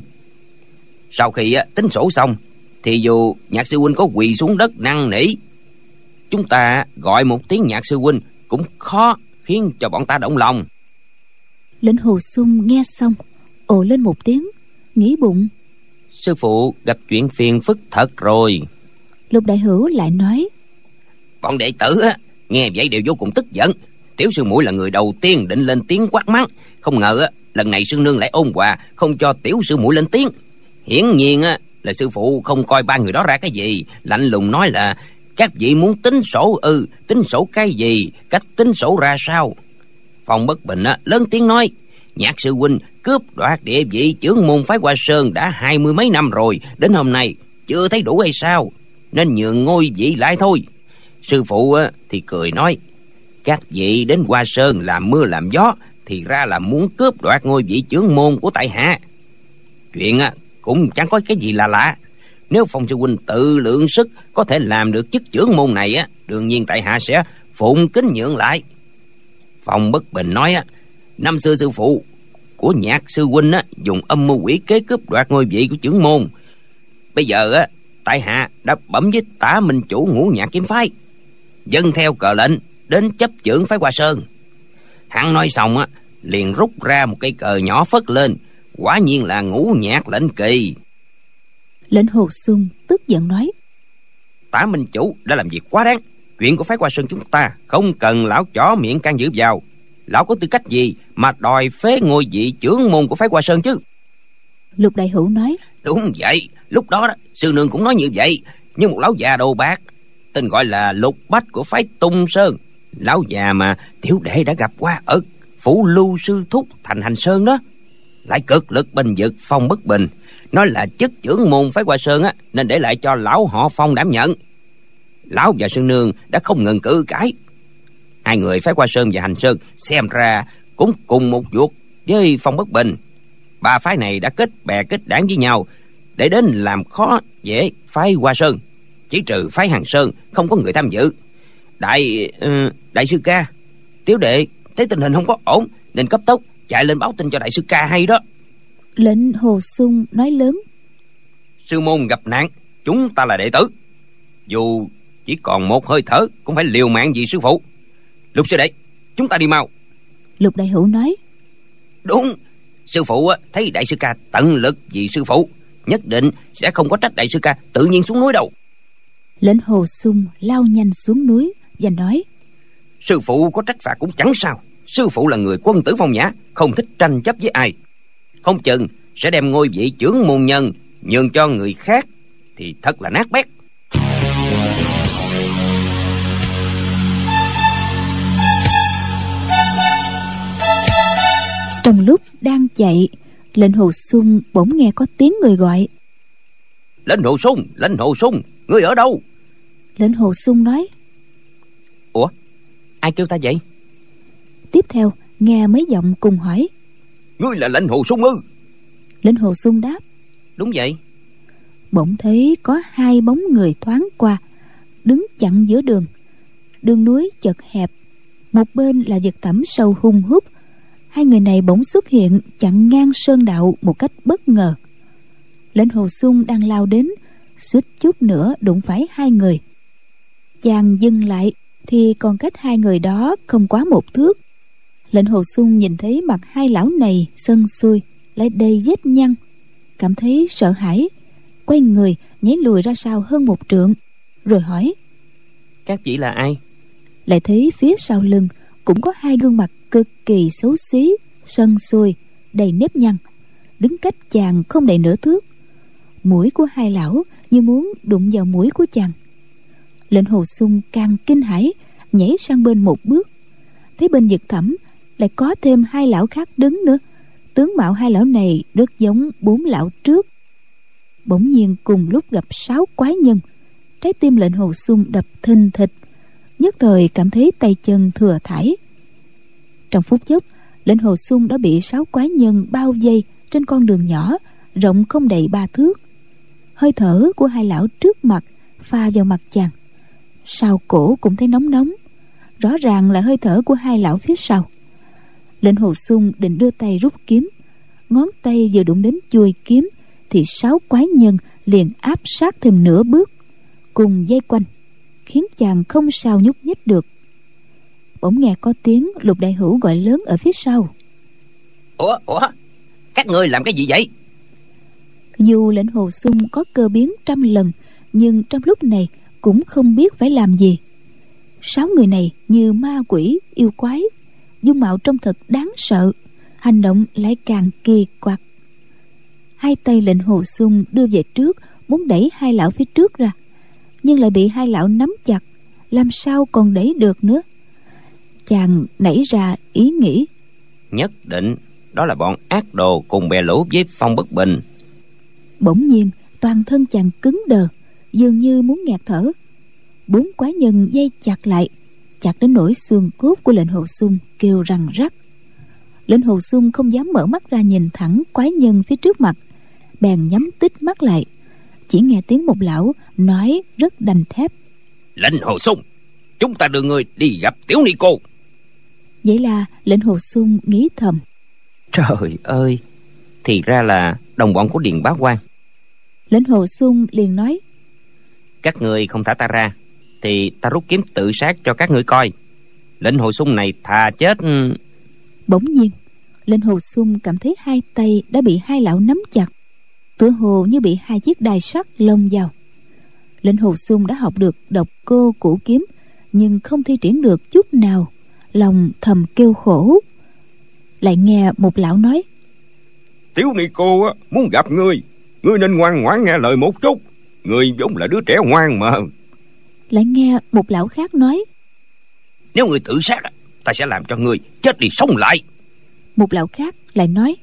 S3: Sau khi á, tính sổ xong thì dù Nhạc sư huynh có quỳ xuống đất năn nỉ, chúng ta gọi một tiếng Nhạc sư huynh cũng khó khiến cho bọn ta động lòng.
S2: Lệnh Hồ Xung nghe xong ồ lên một tiếng, nghĩ bụng:
S3: Sư phụ gặp chuyện phiền phức thật rồi.
S2: Lục Đại Hữu lại nói:
S3: Bọn đệ tử á, nghe vậy đều vô cùng tức giận. Tiểu sư muội là người đầu tiên định lên tiếng quát mắng, không ngờ á, lần này sư nương lại ôn hòa không cho tiểu sư muội lên tiếng. Hiển nhiên á, là sư phụ không coi ba người đó ra cái gì, lạnh lùng nói là các vị muốn tính sổ ư? Ừ, tính sổ cái gì? Cách tính sổ ra sao? Phong Bất Bình á, lớn tiếng nói: Nhạc sư huynh cướp đoạt địa vị chưởng môn phái Hoa Sơn đã hai mươi mấy năm rồi, đến hôm nay chưa thấy đủ hay sao? Nên nhường ngôi vị lại thôi. Sư phụ á, thì cười nói: Các vị đến Hoa Sơn làm mưa làm gió, thì ra là muốn cướp đoạt ngôi vị chưởng môn của tại hạ. Chuyện á, cũng chẳng có cái gì là lạ. Nếu Phong sư huynh tự lượng sức có thể làm được chức chưởng môn này á, đương nhiên tại hạ sẽ phụng kính nhượng lại. Phong Bất Bình nói á, năm xưa sư phụ của Nhạc sư huynh á, dùng âm mưu quỷ kế cướp đoạt ngôi vị của chưởng môn. Bây giờ á, tại hạ đã bẩm với Tả Minh chủ Ngũ Nhạc kiếm phái, dâng theo cờ lệnh đến chấp chưởng phái Hoa Sơn. Hắn nói xong á, liền rút ra một cây cờ nhỏ phất lên, quả nhiên là Ngũ Nhạc lệnh kỳ.
S2: Lệnh Hồ Xung tức giận nói:
S3: Tả Minh chủ đã làm việc quá đáng. Chuyện của phái Hoa Sơn chúng ta không cần lão chó miệng can dự vào. Lão có tư cách gì mà đòi phế ngôi vị chưởng môn của phái Hoa Sơn chứ?
S2: Lục Đại Hữu nói:
S3: Đúng vậy, lúc đó, đó sư nương cũng nói như vậy. Nhưng một lão già đồ bạc tên gọi là Lục Bách của phái Tung Sơn, lão già mà tiểu đệ đã gặp qua ở phủ Lưu sư thúc thành Hành Sơn đó, lại cực lực bênh vực Phong Bất Bình, nói là chức chưởng môn phái Hoa Sơn á, nên để lại cho lão họ Phong đảm nhận. Lão và sư nương đã không ngừng cự cãi. Hai người phái Hoa Sơn và Hành Sơn xem ra cũng cùng một ruột với Phong Bất Bình. Ba phái này đã kết bè kết đảng với nhau để đến làm khó dễ phái Hoa Sơn, chỉ trừ phái Hành Sơn không có người tham dự. Đại uh, đại sư ca, tiểu đệ thấy tình hình không có ổn nên cấp tốc chạy lên báo tin cho đại sư ca hay đó.
S2: Lệnh Hồ Xung nói lớn:
S3: Sư môn gặp nạn, chúng ta là đệ tử, dù chỉ còn một hơi thở cũng phải liều mạng vì sư phụ. Lục sư đệ, chúng ta đi mau.
S2: Lục Đại Hữu nói:
S3: Đúng, sư phụ thấy đại sư ca tận lực vì sư phụ, nhất định sẽ không có trách đại sư ca tự nhiên xuống núi đâu.
S2: Lệnh Hồ Xung lao nhanh xuống núi và nói:
S3: Sư phụ có trách phạt cũng chẳng sao. Sư phụ là người quân tử phong nhã, không thích tranh chấp với ai. Không chừng sẽ đem ngôi vị chưởng môn nhân nhường cho người khác, thì thật là nát bét.
S2: Trong lúc đang chạy, Lệnh Hồ Xung bỗng nghe có tiếng người gọi:
S3: Lệnh Hồ Xung, Lệnh Hồ Xung, ngươi ở đâu?
S2: Lệnh Hồ Xung nói:
S3: Ủa, ai kêu ta vậy?
S2: Tiếp theo nghe mấy giọng cùng hỏi:
S3: Ngươi là Lệnh Hồ Xung ư?
S2: Lệnh Hồ Xung đáp: Đúng vậy. Bỗng thấy có hai bóng người thoáng qua, đứng chặn giữa đường. Đường núi chật hẹp, một bên là vực thẳm sâu hun hút. Hai người này bỗng xuất hiện chặn ngang sơn đạo một cách bất ngờ. Lệnh Hồ Xung đang lao đến, suýt chút nữa đụng phải hai người. chàng dừng lại thì còn cách hai người đó không quá một thước. Lệnh Hồ Xung nhìn thấy mặt hai lão này sân xuôi, lại đầy vết nhăn, cảm thấy sợ hãi, quay người nhảy lùi ra sau hơn một trượng, rồi hỏi:
S3: Các vị là ai?
S2: Lại thấy phía sau lưng cũng có hai gương mặt cực kỳ xấu xí, sân xuôi, đầy nếp nhăn, đứng cách chàng không đầy nửa thước. Mũi của hai lão như muốn đụng vào mũi của chàng. Lệnh Hồ Xung càng kinh hãi, nhảy sang bên một bước, thấy bên vực thẳm lại có thêm hai lão khác đứng nữa. Tướng mạo hai lão này rất giống bốn lão trước. Bỗng nhiên cùng lúc gặp sáu quái nhân, trái tim Lệnh Hồ Xung đập thình thịch, nhất thời cảm thấy tay chân thừa thãi. Trong phút chốc, Lệnh Hồ Xung đã bị sáu quái nhân bao vây trên con đường nhỏ rộng không đầy ba thước. Hơi thở của hai lão trước mặt pha vào mặt chàng, sau cổ cũng thấy nóng nóng, rõ ràng là hơi thở của hai lão phía sau. Lệnh Hồ Xung định đưa tay rút kiếm, ngón tay vừa đụng đến chuôi kiếm thì sáu quái nhân liền áp sát thêm nửa bước, cùng vây quanh, khiến chàng không sao nhúc nhích được. Bỗng nghe có tiếng Lục Đại Hữu gọi lớn ở phía sau:
S3: Ủa, ủa, các ngươi làm cái gì vậy?
S2: Dù Lệnh Hồ Xung có cơ biến trăm lần, nhưng trong lúc này cũng không biết phải làm gì. Sáu người này như ma quỷ yêu quái, dung mạo trông thật đáng sợ, hành động lại càng kỳ quặc. Hai tay Lệnh Hồ Xung đưa về trước, muốn đẩy hai lão phía trước ra, nhưng lại bị hai lão nắm chặt, làm sao còn đẩy được nữa. Chàng nảy ra ý nghĩ:
S3: Nhất định đó là bọn ác đồ cùng bè lũ với Phong Bất Bình.
S2: Bỗng nhiên toàn thân chàng cứng đờ, dường như muốn nghẹt thở. Bốn quái nhân dây chặt lại, chặt đến nỗi xương cốt của Lệnh Hồ Xung kêu răng rắc. Lệnh Hồ Xung không dám mở mắt ra nhìn thẳng quái nhân phía trước mặt, bèn nhắm tít mắt lại. Chỉ nghe tiếng một lão nói rất đanh thép:
S4: Lệnh Hồ Xung, chúng ta đưa người đi gặp Tiểu Ni Cô.
S2: Vậy là Lệnh Hồ Xung nghĩ thầm:
S3: Trời ơi, thì ra là đồng bọn của Điền Bá Quan.
S2: Lệnh Hồ Xung liền nói:
S3: Các ngươi không thả ta ra thì ta rút kiếm tự sát cho các ngươi coi. Lệnh Hồ Xung này thà chết.
S2: Bỗng nhiên Lệnh Hồ Xung cảm thấy hai tay đã bị hai lão nắm chặt, tựa hồ như bị hai chiếc đai sắt lồng vào. Lệnh Hồ Xung đã học được độc cô cửu kiếm, nhưng không thi triển được chút nào, lòng thầm kêu khổ. Lại nghe một lão nói:
S4: Tiểu Ni Cô á, muốn gặp ngươi, ngươi nên ngoan ngoãn nghe lời một chút. Ngươi vốn là đứa trẻ ngoan mà.
S2: Lại nghe một lão khác nói:
S4: Nếu ngươi tự sát, ta sẽ làm cho ngươi chết đi sống lại.
S2: Một lão khác lại nói: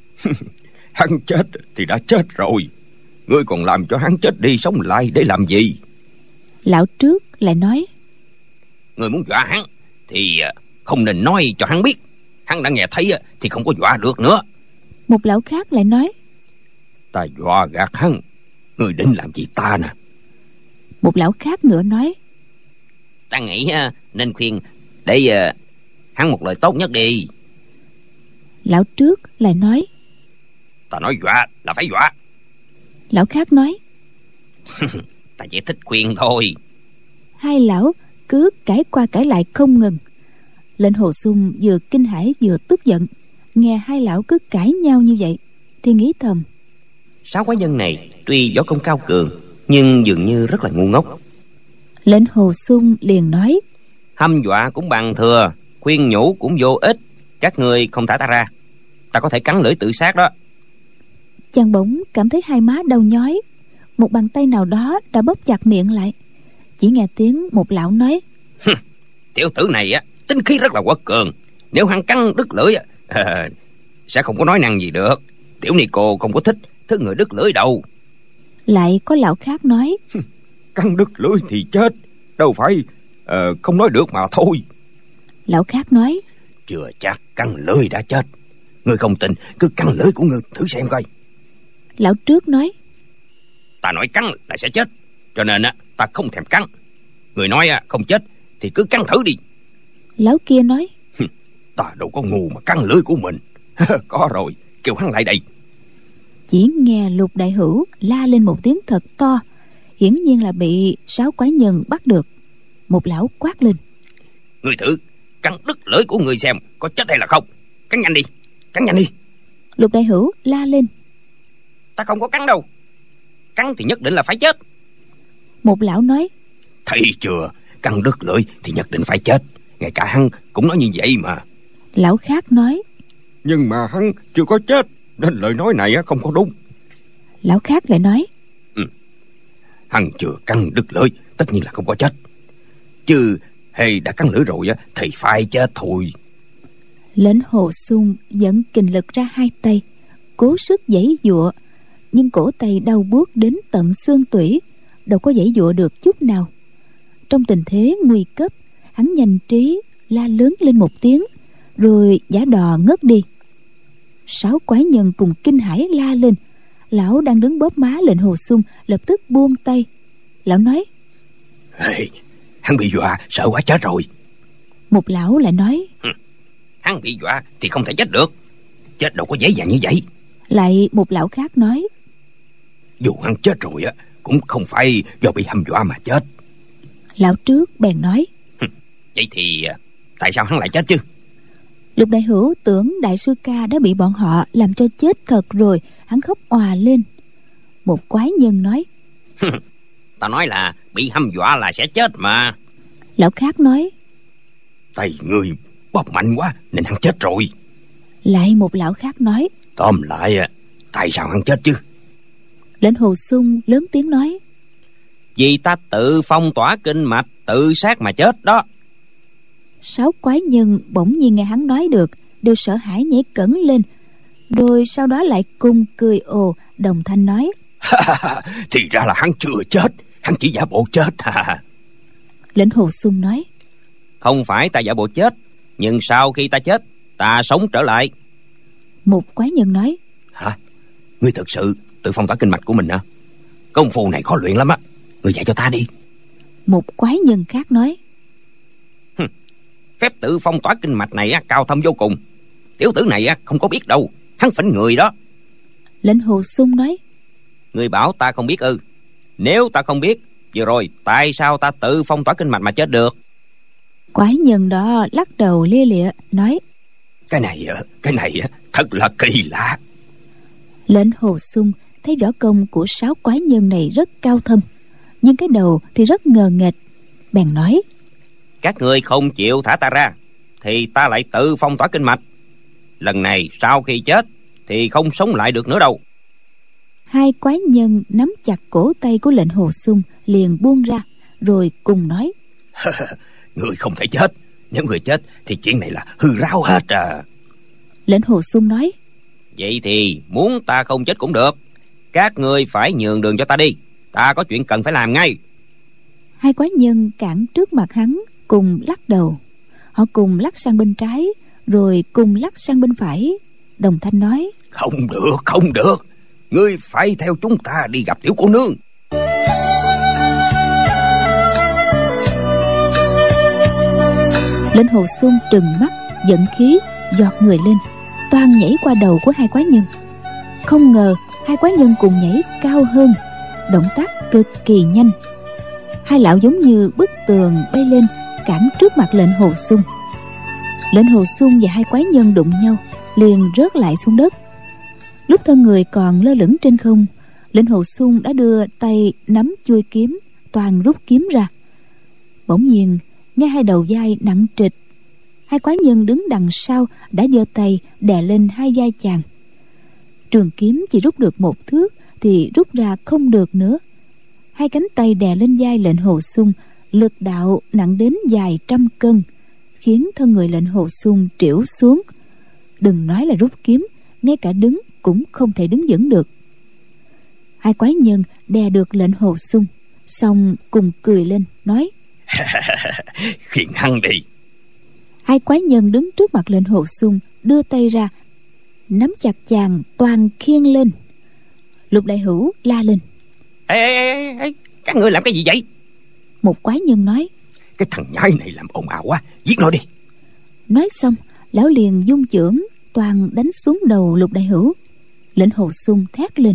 S4: Hắn chết thì đã chết rồi, ngươi còn làm cho hắn chết đi sống lại để làm gì?
S2: Lão trước lại nói:
S4: Ngươi muốn dọa hắn thì không nên nói cho hắn biết. Hắn đã nghe thấy thì không có dọa được nữa.
S2: Một lão khác lại nói:
S4: Ta dọa gạt hắn, ngươi định làm gì ta nè?
S2: Một lão khác nữa nói:
S3: Ta nghĩ nên khuyên để hắn một lời tốt nhất đi.
S2: Lão trước lại nói:
S4: Ta nói dọa là phải dọa.
S2: Lão khác nói:
S3: Ta chỉ thích khuyên thôi.
S2: Hai lão cứ cãi qua cãi lại không ngừng. Lệnh Hồ Xung vừa kinh hãi vừa tức giận, nghe hai lão cứ cãi nhau như vậy thì nghĩ thầm:
S3: Sáu quái nhân này tuy võ công cao cường, nhưng dường như rất là ngu ngốc.
S2: Lệnh Hồ Xung liền nói:
S3: Hăm dọa cũng bằng thừa, khuyên nhủ cũng vô ích. Các ngươi không thả ta ra, ta có thể cắn lưỡi tự sát đó.
S2: Chàng bỗng cảm thấy hai má đau nhói, một bàn tay nào đó đã bóp chặt miệng lại. Chỉ nghe tiếng một lão nói:
S4: Tiểu tử này á, tính khí rất là quật cường. Nếu hắn cắn đứt lưỡi à, sẽ không có nói năng gì được. Tiểu Ni Cô không có thích thứ người đứt lưỡi đâu.
S2: Lại có lão khác nói:
S4: Cắn đứt lưỡi thì chết, đâu phải uh, không nói được mà thôi.
S2: Lão khác nói:
S4: Chưa chắc cắn lưỡi đã chết. Ngươi không tin, cứ cắn lưỡi của ngươi thử xem coi.
S2: Lão trước nói:
S4: Ta nói cắn là sẽ chết, cho nên á ta không thèm cắn. Người nói á không chết thì cứ cắn thử đi.
S2: Lão kia nói:
S4: Ta đâu có ngu mà cắn lưỡi của mình. Có rồi, kêu hắn lại đây.
S2: Chỉ nghe Lục Đại Hữu la lên một tiếng thật to, hiển nhiên là bị sáu quái nhân bắt được. Một lão quát lên:
S3: Người thử cắn đứt lưỡi của người xem có chết hay là không. Cắn nhanh đi, cắn nhanh đi.
S2: Lục Đại Hữu la lên:
S3: Ta không có cắn đâu. Cắn thì nhất định là phải chết.
S2: Một lão nói:
S4: Thấy chưa, cắn đứt lưỡi thì nhất định phải chết. Ngay cả hắn cũng nói như vậy mà.
S2: Lão khác nói:
S4: Nhưng mà hắn chưa có chết, nên lời nói này không có đúng.
S2: Lão khác lại nói:
S4: ừ. Hắn chưa cắn đứt lưỡi, tất nhiên là không có chết. Chứ hay đã cắn lưỡi rồi thì phải chết thôi.
S2: Lệnh Hồ Xung dẫn kình lực ra hai tay, cố sức giãy giụa, nhưng cổ tay đau buốt đến tận xương tủy, đâu có giãy giụa được chút nào. Trong tình thế nguy cấp, hắn nhanh trí la lớn lên một tiếng, rồi giả đò ngất đi. Sáu quái nhân cùng kinh hãi la lên. Lão đang đứng bóp má Lệnh Hồ Xung lập tức buông tay. Lão nói:
S4: hey, hắn bị dọa sợ quá chết rồi.
S2: Một lão lại nói:
S3: Hắn bị dọa thì không thể chết được. Chết đâu có dễ dàng như vậy.
S2: Lại một lão khác nói:
S4: Dù hắn chết rồi á, cũng không phải do bị hăm dọa mà chết.
S2: Lão trước bèn nói:
S3: Vậy thì tại sao hắn lại chết chứ?
S2: Lục Đại Hữu tưởng đại sư ca đã bị bọn họ làm cho chết thật rồi, hắn khóc òa lên. Một quái nhân nói:
S3: Ta nói là bị hăm dọa là sẽ chết mà.
S2: Lão khác nói:
S4: Tay người bóp mạnh quá nên hắn chết rồi.
S2: Lại một lão khác nói:
S4: Tóm lại, tại sao hắn chết chứ?
S2: Lệnh Hồ Xung lớn tiếng nói:
S3: Vì ta tự phong tỏa kinh mạch, tự sát mà chết đó.
S2: Sáu quái nhân bỗng nhiên nghe hắn nói được, đều sợ hãi nhảy cẫng lên, rồi sau đó lại cùng cười ồ, đồng thanh nói:
S4: Thì ra là hắn chưa chết, hắn chỉ giả bộ chết.
S2: Lệnh Hồ Xung nói:
S3: Không phải ta giả bộ chết, nhưng sau khi ta chết, ta sống trở lại.
S2: Một quái nhân nói:
S4: Hả? Ngươi thật sự tự phong tỏa kinh mạch của mình hả? Công phu này khó luyện lắm á, ngươi dạy cho ta đi.
S2: Một quái nhân khác nói:
S3: Phép tự phong tỏa kinh mạch này cao thâm vô cùng. Tiểu tử này không có biết đâu, hắn phỉnh người đó.
S2: Lệnh Hồ Xung nói:
S3: Người bảo ta không biết ư? Nếu ta không biết, vừa rồi tại sao ta tự phong tỏa kinh mạch mà chết được?
S2: Quái nhân đó lắc đầu lia lịa nói:
S4: Cái này, cái này thật là kỳ lạ.
S2: Lệnh Hồ Xung thấy võ công của sáu quái nhân này rất cao thâm, nhưng cái đầu thì rất ngờ nghệch, bèn nói:
S3: Các người không chịu thả ta ra, thì ta lại tự phong tỏa kinh mạch. Lần này sau khi chết thì không sống lại được nữa đâu.
S2: Hai quái nhân nắm chặt cổ tay của Lệnh Hồ Xung liền buông ra, rồi cùng nói:
S4: Người không thể chết. Nếu người chết thì chuyện này là hư ráo hết à.
S2: Lệnh Hồ Xung nói:
S3: Vậy thì muốn ta không chết cũng được. Các người phải nhường đường cho ta đi, ta có chuyện cần phải làm ngay.
S2: Hai quái nhân cản trước mặt hắn, cùng lắc đầu. Họ cùng lắc sang bên trái, rồi cùng lắc sang bên phải, đồng thanh nói:
S4: Không được, không được. Ngươi phải theo chúng ta đi gặp tiểu cô nương.
S2: Lệnh Hồ Xung trừng mắt giận khí, giọt người lên, toan nhảy qua đầu của hai quái nhân. Không ngờ hai quái nhân cùng nhảy cao hơn, động tác cực kỳ nhanh. Hai lão giống như bức tường bay lên, cản trước mặt Lệnh Hồ Xung. Lệnh Hồ Xung và hai quái nhân đụng nhau, liền rớt lại xuống đất. Lúc thân người còn lơ lửng trên không, Lệnh Hồ Xung đã đưa tay nắm chuôi kiếm, toàn rút kiếm ra. Bỗng nhiên nghe hai đầu vai nặng trịch. Hai quái nhân đứng đằng sau đã giơ tay đè lên hai vai chàng. Trường kiếm chỉ rút được một thước thì rút ra không được nữa. Hai cánh tay đè lên vai Lệnh Hồ Xung, lực đạo nặng đến vài trăm cân, khiến thân người Lệnh Hồ Xung trĩu xuống. Đừng nói là rút kiếm, ngay cả đứng cũng không thể đứng vững được. Hai quái nhân đè được Lệnh Hồ Xung, xong cùng cười lên nói:
S4: Khiêng hắn đi.
S2: Hai quái nhân đứng trước mặt Lệnh Hồ Xung, đưa tay ra nắm chặt chàng toàn khiêng lên. Lục Đại Hữu la lên:
S3: Ê, ê, ê, ê, các người làm cái gì vậy?
S2: Một quái nhân nói:
S4: Cái thằng nhái này làm ồn ào quá, giết nó đi.
S2: Nói xong lão liền dung chưởng toàn đánh xuống đầu Lục Đại Hữu. Lệnh Hồ Xung thét lên: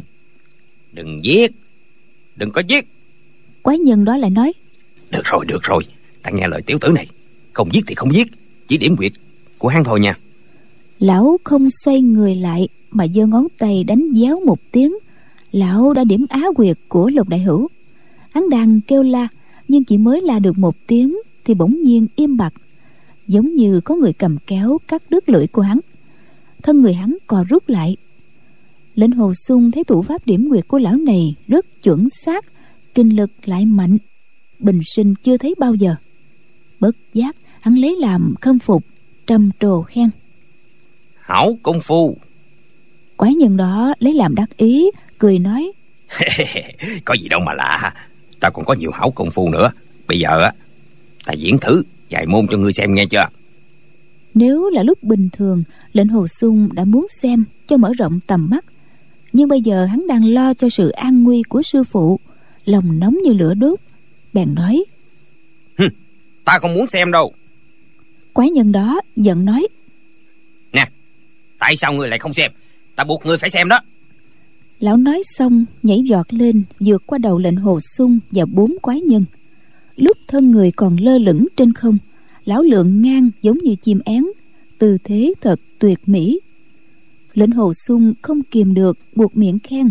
S3: Đừng giết, đừng có giết.
S2: Quái nhân đó lại nói:
S4: Được rồi, được rồi, Ta nghe lời tiểu tử này, không giết thì không giết, chỉ điểm huyệt của hắn thôi nha.
S2: Lão không xoay người lại mà giơ ngón tay đánh déo một tiếng. Lão đã điểm á huyệt của Lục đại hữu. Hắn đang kêu la, nhưng chỉ mới la được một tiếng thì bỗng nhiên im bặt, giống như có người cầm kéo cắt đứt lưỡi của hắn. Thân người hắn co rút lại. Lệnh Hồ Xung thấy thủ pháp điểm huyệt của lão này rất chuẩn xác, kinh lực lại mạnh, bình sinh chưa thấy bao giờ. Bất giác hắn lấy làm khâm phục, trầm trồ khen:
S3: Hảo công phu.
S2: Quái nhân đó lấy làm đắc ý, cười nói:
S4: Có gì đâu mà lạ, ta còn có nhiều hảo công phu nữa. Bây giờ á, ta diễn thử vài môn cho ngươi xem nghe chưa.
S2: Nếu là lúc bình thường, Lệnh Hồ Xung đã muốn xem cho mở rộng tầm mắt, nhưng bây giờ hắn đang lo cho sự an nguy của sư phụ, lòng nóng như lửa đốt, bèn nói:
S3: Hừm, ta không muốn xem đâu.
S2: Quái nhân đó giận nói:
S3: Nè, tại sao ngươi lại không xem? Ta buộc ngươi phải xem đó.
S2: Lão nói xong nhảy giọt lên, vượt qua đầu Lệnh Hồ Xung và bốn quái nhân. Lúc thân người còn lơ lửng trên không, lão lượn ngang giống như chim én, tư thế thật tuyệt mỹ. Lệnh Hồ Xung không kìm được, buộc miệng khen: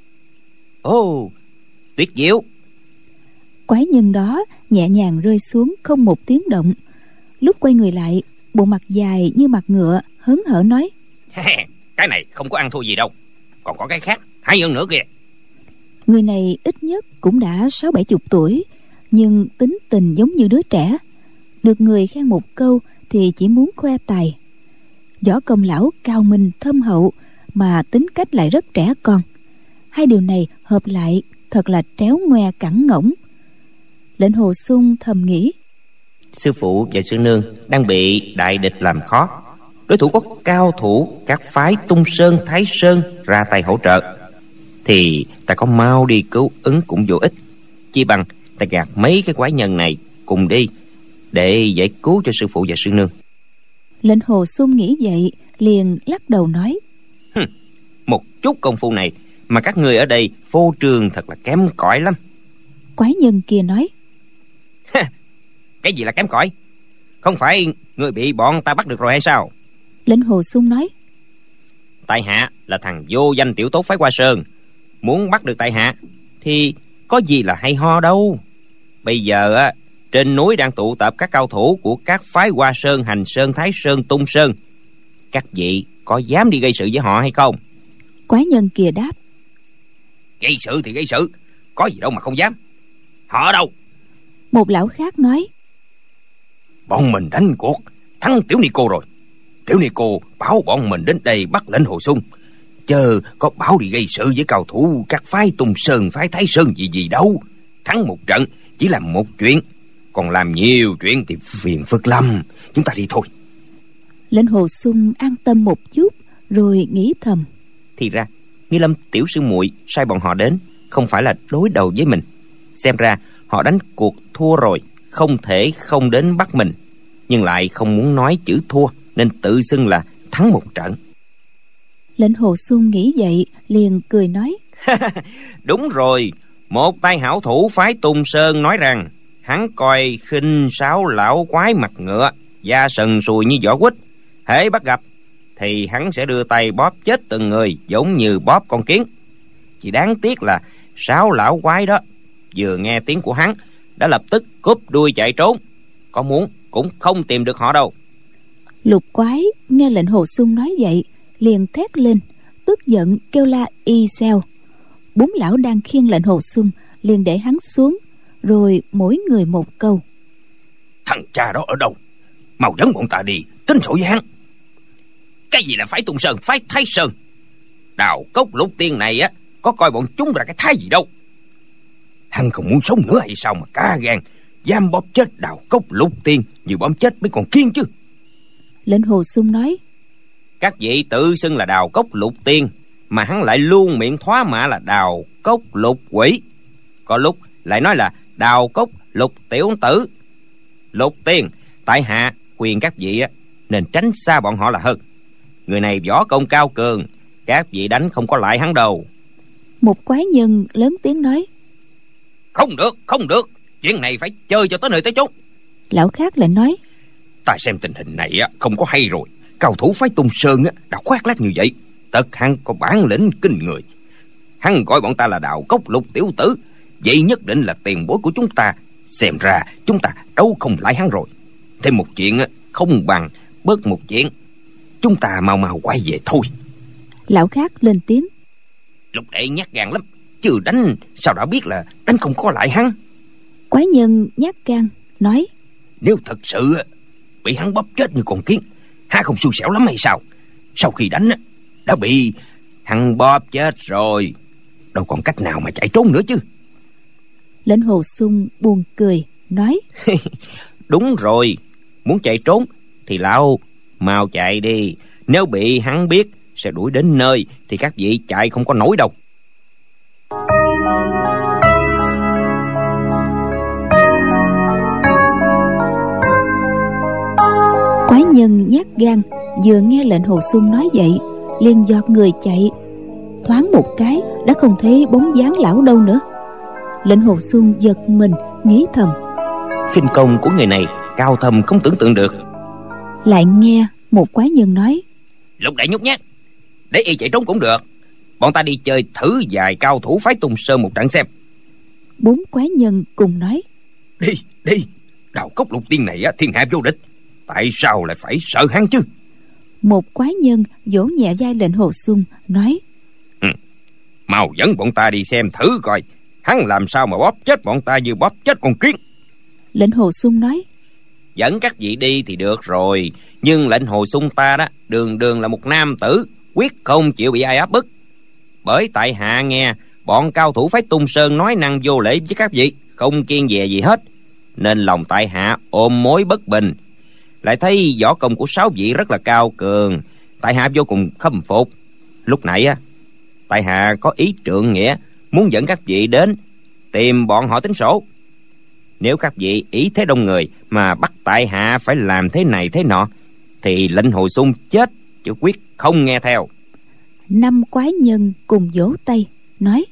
S3: Ồ, tuyệt diệu.
S2: Quái nhân đó nhẹ nhàng rơi xuống không một tiếng động. Lúc quay người lại, bộ mặt dài như mặt ngựa, hớn hở nói:
S3: Cái này không có ăn thua gì đâu, còn có cái khác hay hơn nữa kìa.
S2: Người này ít nhất cũng đã sáu bảy chục tuổi, nhưng tính tình giống như đứa trẻ. Được người khen một câu thì chỉ muốn khoe tài. Võ công lão cao minh thâm hậu, mà tính cách lại rất trẻ con. Hai điều này hợp lại thật là tréo ngoe cẳng ngỗng. Lệnh Hồ Xung thầm nghĩ:
S3: Sư phụ và sư nương đang bị đại địch làm khó. Đối thủ có cao thủ các phái Tung Sơn, Thái Sơn ra tay hỗ trợ, thì ta có mau đi cứu ứng cũng vô ích. Chi bằng ta gạt mấy cái quái nhân này cùng đi, để giải cứu cho sư phụ và sư nương.
S2: Lệnh Hồ Xung nghĩ vậy, liền lắc đầu nói:
S3: Hừm, một chút công phu này mà các người ở đây phô trương thật là kém cỏi lắm.
S2: Quái nhân kia nói:
S3: Cái gì là kém cỏi? Không phải người bị bọn ta bắt được rồi hay sao?
S2: Lệnh Hồ Xung nói:
S3: Tại hạ là thằng vô danh tiểu tốt phái Hoa Sơn. Muốn bắt được tại hạ thì có gì là hay ho đâu. Bây giờ á, trên núi đang tụ tập các cao thủ của các phái Hoa Sơn, Hành Sơn, Thái Sơn, Tung Sơn. Các vị có dám đi gây sự với họ hay không?
S2: Quái nhân kia đáp:
S3: Gây sự thì gây sự, có gì đâu mà không dám. Họ ở đâu?
S2: Một lão khác nói:
S4: Bọn mình đánh cuộc thắng tiểu Nico rồi. Tiểu Nico bảo bọn mình đến đây bắt Lệnh Hồ Xung, chờ có bảo đi gây sự với cao thủ các phái Tung Sơn, phái Thái Sơn gì gì đâu. Thắng một trận chỉ làm một chuyện, còn làm nhiều chuyện thì phiền phức lắm. Chúng ta đi thôi.
S2: Lệnh Hồ Xung an tâm một chút, rồi nghĩ thầm:
S3: Thì ra Nghi Lâm tiểu sư muội sai bọn họ đến không phải là đối đầu với mình. Xem ra họ đánh cuộc thua rồi, không thể không đến bắt mình, nhưng lại không muốn nói chữ thua, nên tự xưng là thắng một trận.
S2: Lệnh Hồ Xung nghĩ vậy, liền cười nói:
S3: Đúng rồi, một tay hảo thủ phái Tung Sơn nói rằng hắn coi khinh sáu lão quái mặt ngựa, da sần sùi như vỏ quýt. Hễ bắt gặp thì hắn sẽ đưa tay bóp chết từng người, giống như bóp con kiến. Chỉ đáng tiếc là sáu lão quái đó vừa nghe tiếng của hắn đã lập tức cúp đuôi chạy trốn, có muốn cũng không tìm được họ đâu.
S2: Lục quái nghe Lệnh Hồ Xung nói vậy, liền thét lên, tức giận kêu la y xeo. Bốn lão đang khiêng Lệnh Hồ Xung liền để hắn xuống, rồi mỗi người một câu:
S4: Thằng cha đó ở đâu? Mau dẫn bọn ta đi tính sổ với hắn.
S3: Cái gì là phái Tung Sơn, phái Thái Sơn? Đào Cốc Lục Tiên này á, có coi bọn chúng là cái thái gì đâu.
S4: Hắn không muốn sống nữa hay sao mà cá gan dám bóp chết Đào Cốc Lục Tiên như bóp chết mấy con kiến chứ.
S2: Lệnh Hồ Xung nói:
S3: Các vị tự xưng là Đào Cốc Lục Tiên, mà hắn lại luôn miệng thoá mạ là Đào Cốc Lục Quỷ, có lúc lại nói là Đào Cốc Lục Tiểu Tử. Lục Tiên, tại hạ khuyên các vị á, nên tránh xa bọn họ là hơn. Người này võ công cao cường, các vị đánh không có lại hắn đâu.
S2: Một quái nhân lớn tiếng nói:
S3: Không được, không được, chuyện này phải chơi cho tới nơi tới chốn.
S2: Lão khác lại nói:
S4: Ta xem tình hình này á, không có hay rồi. Cao thủ phái Tung Sơn á, đã khoác lác như vậy, tất hắn có bản lĩnh kinh người. Hắn gọi bọn ta là Đào Cốc Lục tiểu tử, vậy nhất định là tiền bối của chúng ta. Xem ra chúng ta đâu không lại hắn rồi. Thêm một chuyện á, không bằng bớt một chuyện. Chúng ta mau mau quay về thôi.
S2: Lão khác lên tiếng:
S4: Lục đệ nhát gan lắm, chưa đánh sao đã biết là đánh không có lại hắn.
S2: Quái nhân nhát gan nói:
S4: Nếu thật sự bị hắn bóp chết như con kiến, há không xui xẻo lắm hay sao? Sau khi đánh đã bị hắn bóp chết rồi, đâu còn cách nào mà chạy trốn nữa chứ.
S2: Lệnh Hồ Xung buồn cười nói:
S3: Đúng rồi, muốn chạy trốn thì lão mau chạy đi. Nếu bị hắn biết sẽ đuổi đến nơi thì các vị chạy không có nổi đâu.
S2: Quái nhân nhát gan vừa nghe lệnh Hồ Xung nói vậy, liền giọt người chạy. Thoáng một cái đã không thấy bóng dáng lão đâu nữa. Lệnh Hồ Xung giật mình, nghĩ thầm:
S3: Khinh công của người này cao thâm không tưởng tượng được.
S2: Lại nghe một quái nhân nói:
S4: Lục đại nhút nhát, để y chạy trốn cũng được. Bọn ta đi chơi thử vài cao thủ phái Tung Sơn một trận xem.
S2: Bốn quái nhân cùng nói:
S4: Đi, đi. Đào Cốc Lục tiên này thiên hạ vô địch, tại sao lại phải sợ hắn chứ?
S2: Một quái nhân vỗ nhẹ vai lệnh Hồ Xung nói:
S4: ừ, Mau dẫn bọn ta đi xem thử coi hắn làm sao mà bóp chết bọn ta như bóp chết con kiến.
S2: Lệnh Hồ Xung nói:
S3: Dẫn các vị đi thì được rồi, nhưng lệnh Hồ Xung ta đó đường đường là một nam tử, quyết không chịu bị ai áp bức. Bởi tại hạ nghe bọn cao thủ phái Tung Sơn nói năng vô lễ với các vị, không kiêng dè gì hết, nên lòng tại hạ ôm mối bất bình. Lại thấy võ công của sáu vị rất là cao cường, tại hạ vô cùng khâm phục. Lúc nãy á, tại hạ có ý trượng nghĩa, muốn dẫn các vị đến tìm bọn họ tính sổ. Nếu các vị ý thế đông người mà bắt tại hạ phải làm thế này thế nọ, thì lệnh Hồ Xung chết chứ quyết không nghe theo.
S2: Năm quái nhân cùng vỗ tay nói: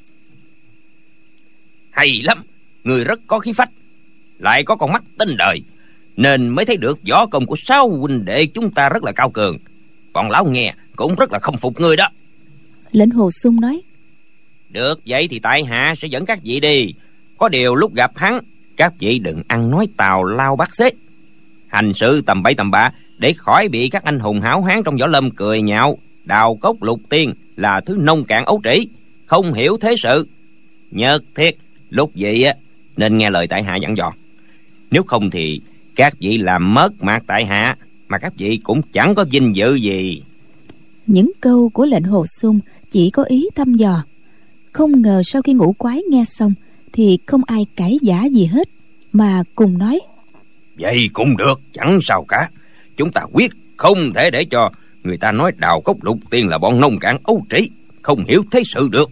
S4: Hay lắm, người rất có khí phách, lại có con mắt tinh đời, nên mới thấy được võ công của sáu huynh đệ chúng ta rất là cao cường. Bọn lão nghe cũng rất là khâm phục người đó.
S2: Lệnh Hồ Xung nói:
S3: Được vậy thì tại hạ sẽ dẫn các vị đi. Có điều lúc gặp hắn, các vị đừng ăn nói tào lao bát xế, hành sự tầm bậy tầm bạ, để khỏi bị các anh hùng háo hán trong võ lâm cười nhạo. Đào Cốc Lục tiên là thứ nông cạn ấu trĩ, không hiểu thế sự. Nhớ thiết lúc vậy á nên nghe lời tại hạ dặn dò. Nếu không thì các vị làm mất mặt tại hạ, mà các vị cũng chẳng có vinh dự gì.
S2: Những câu của lệnh Hồ Xung chỉ có ý thăm dò. Không ngờ sau khi ngũ quái nghe xong thì không ai cãi vã gì hết, mà cùng nói:
S4: Vậy cũng được, chẳng sao cả. Chúng ta quyết không thể để cho người ta nói Đào Cốc Lục tiên là bọn nông cạn ấu trĩ, không hiểu thế sự được.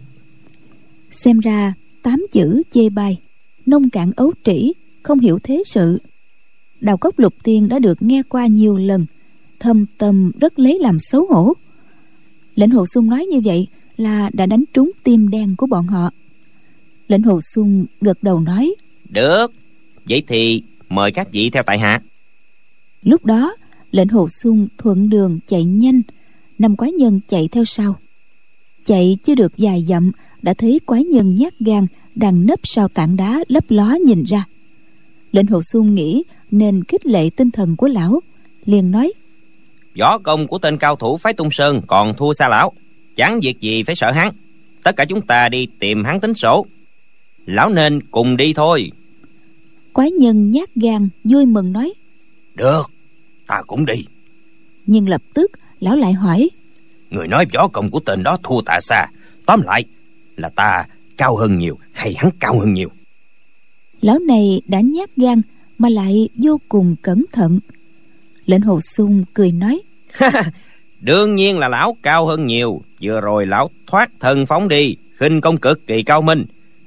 S2: Xem ra tám chữ chê bai, nông cạn ấu trĩ, không hiểu thế sự, Đào Cốc Lục tiên đã được nghe qua nhiều lần, thâm tâm rất lấy làm xấu hổ. Lệnh Hồ Xung nói như vậy là đã đánh trúng tim đen của bọn họ. Lệnh Hồ Xung gật đầu nói:
S3: Được, vậy thì mời các vị theo tại hạ.
S2: Lúc đó lệnh Hồ Xung thuận đường chạy nhanh, năm quái nhân chạy theo sau. Chạy chưa được vài dặm đã thấy quái nhân nhát gan đang nấp sau tảng đá lấp ló nhìn ra. Lệnh Hồ Xung nghĩ nên khích lệ tinh thần của lão, liền nói:
S3: Võ công của tên cao thủ phái Tung Sơn còn thua xa lão, chẳng việc gì phải sợ hắn. Tất cả chúng ta đi tìm hắn tính sổ. Lão nên cùng đi thôi.
S2: Quái nhân nhát gan vui mừng nói:
S4: Được, ta cũng đi.
S2: Nhưng lập tức lão lại hỏi:
S4: Người nói võ công của tên đó thua ta xa, tóm lại là ta cao hơn nhiều hay hắn cao hơn nhiều?
S2: Lão này đã nhát gan mà lại vô cùng cẩn thận. Lệnh Hồ Xung cười nói:
S3: Đương nhiên là lão cao hơn nhiều. Vừa rồi lão thoát thân phóng đi, khinh công cực kỳ cao minh.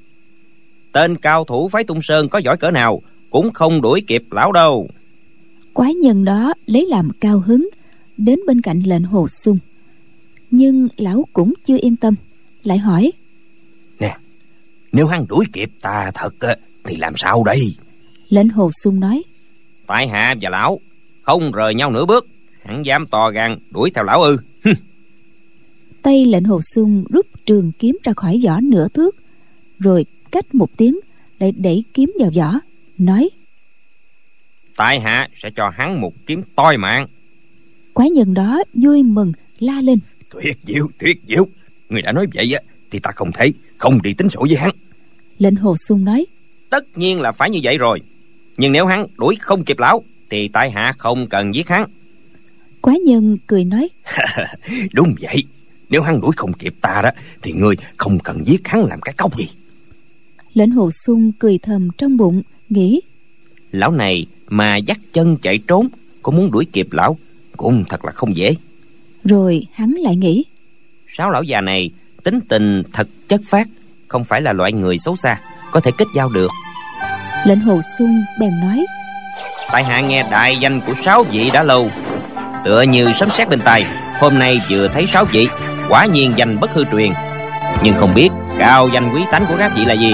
S3: Tên cao thủ phái Tung Sơn có giỏi cỡ nào cũng không đuổi kịp lão đâu.
S2: Quái nhân đó lấy làm cao hứng, đến bên cạnh lệnh Hồ Xung. Nhưng lão cũng chưa yên tâm, lại hỏi:
S4: Nè, nếu hắn đuổi kịp ta thật thì làm sao đây?
S2: Lệnh Hồ Xung nói:
S3: Tại hạ và lão không rời nhau nửa bước, hắn dám to gan đuổi theo lão ư?
S2: Tay lệnh Hồ Xuân rút trường kiếm ra khỏi vỏ nửa thước, rồi cách một tiếng lại đẩy kiếm vào vỏ, nói:
S3: Tại hạ sẽ cho hắn một kiếm toi mạng.
S2: Quái nhân đó vui mừng la lên:
S4: Tuyệt diệu, tuyệt diệu. Người đã nói vậy á thì ta không thể không đi tính sổ với hắn.
S2: Lệnh Hồ Xuân nói:
S3: Tất nhiên là phải như vậy rồi, nhưng nếu hắn đuổi không kịp lão thì tại hạ không cần giết hắn.
S2: Quái nhân cười nói:
S4: Đúng vậy, nếu hắn đuổi không kịp ta đó thì ngươi không cần giết hắn làm cái cốc gì.
S2: Lệnh Hồ Xuân cười thầm trong bụng, nghĩ:
S3: Lão này mà dắt chân chạy trốn, có muốn đuổi kịp lão cũng thật là không dễ.
S2: Rồi hắn lại nghĩ:
S3: Sáu lão già này tính tình thật chất phác, không phải là loại người xấu xa, có thể kết giao được.
S2: Lệnh Hồ Xuân bèn nói:
S3: Tại hạ nghe đại danh của sáu vị đã lâu, tựa như sấm sét bên tai. Hôm nay vừa thấy sáu vị, quả nhiên danh bất hư truyền, nhưng không biết cao danh quý tánh của các vị là gì.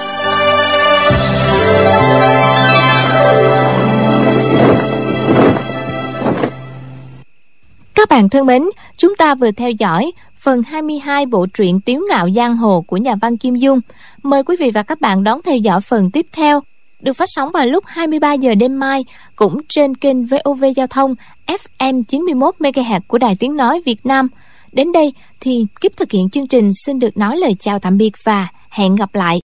S1: Các bạn thân mến, chúng ta vừa theo dõi phần hai mươi hai bộ truyện Tiếu Ngạo Giang Hồ của nhà văn Kim Dung. Mời quý vị và các bạn đón theo dõi phần tiếp theo, được phát sóng vào lúc hai mươi ba giờ đêm mai, cũng trên kênh vê o vê Giao thông ép em chín mươi mốt mê ga héc của Đài Tiếng Nói Việt Nam. Đến đây thì Kiếp thực hiện chương trình xin được nói lời chào tạm biệt và hẹn gặp lại.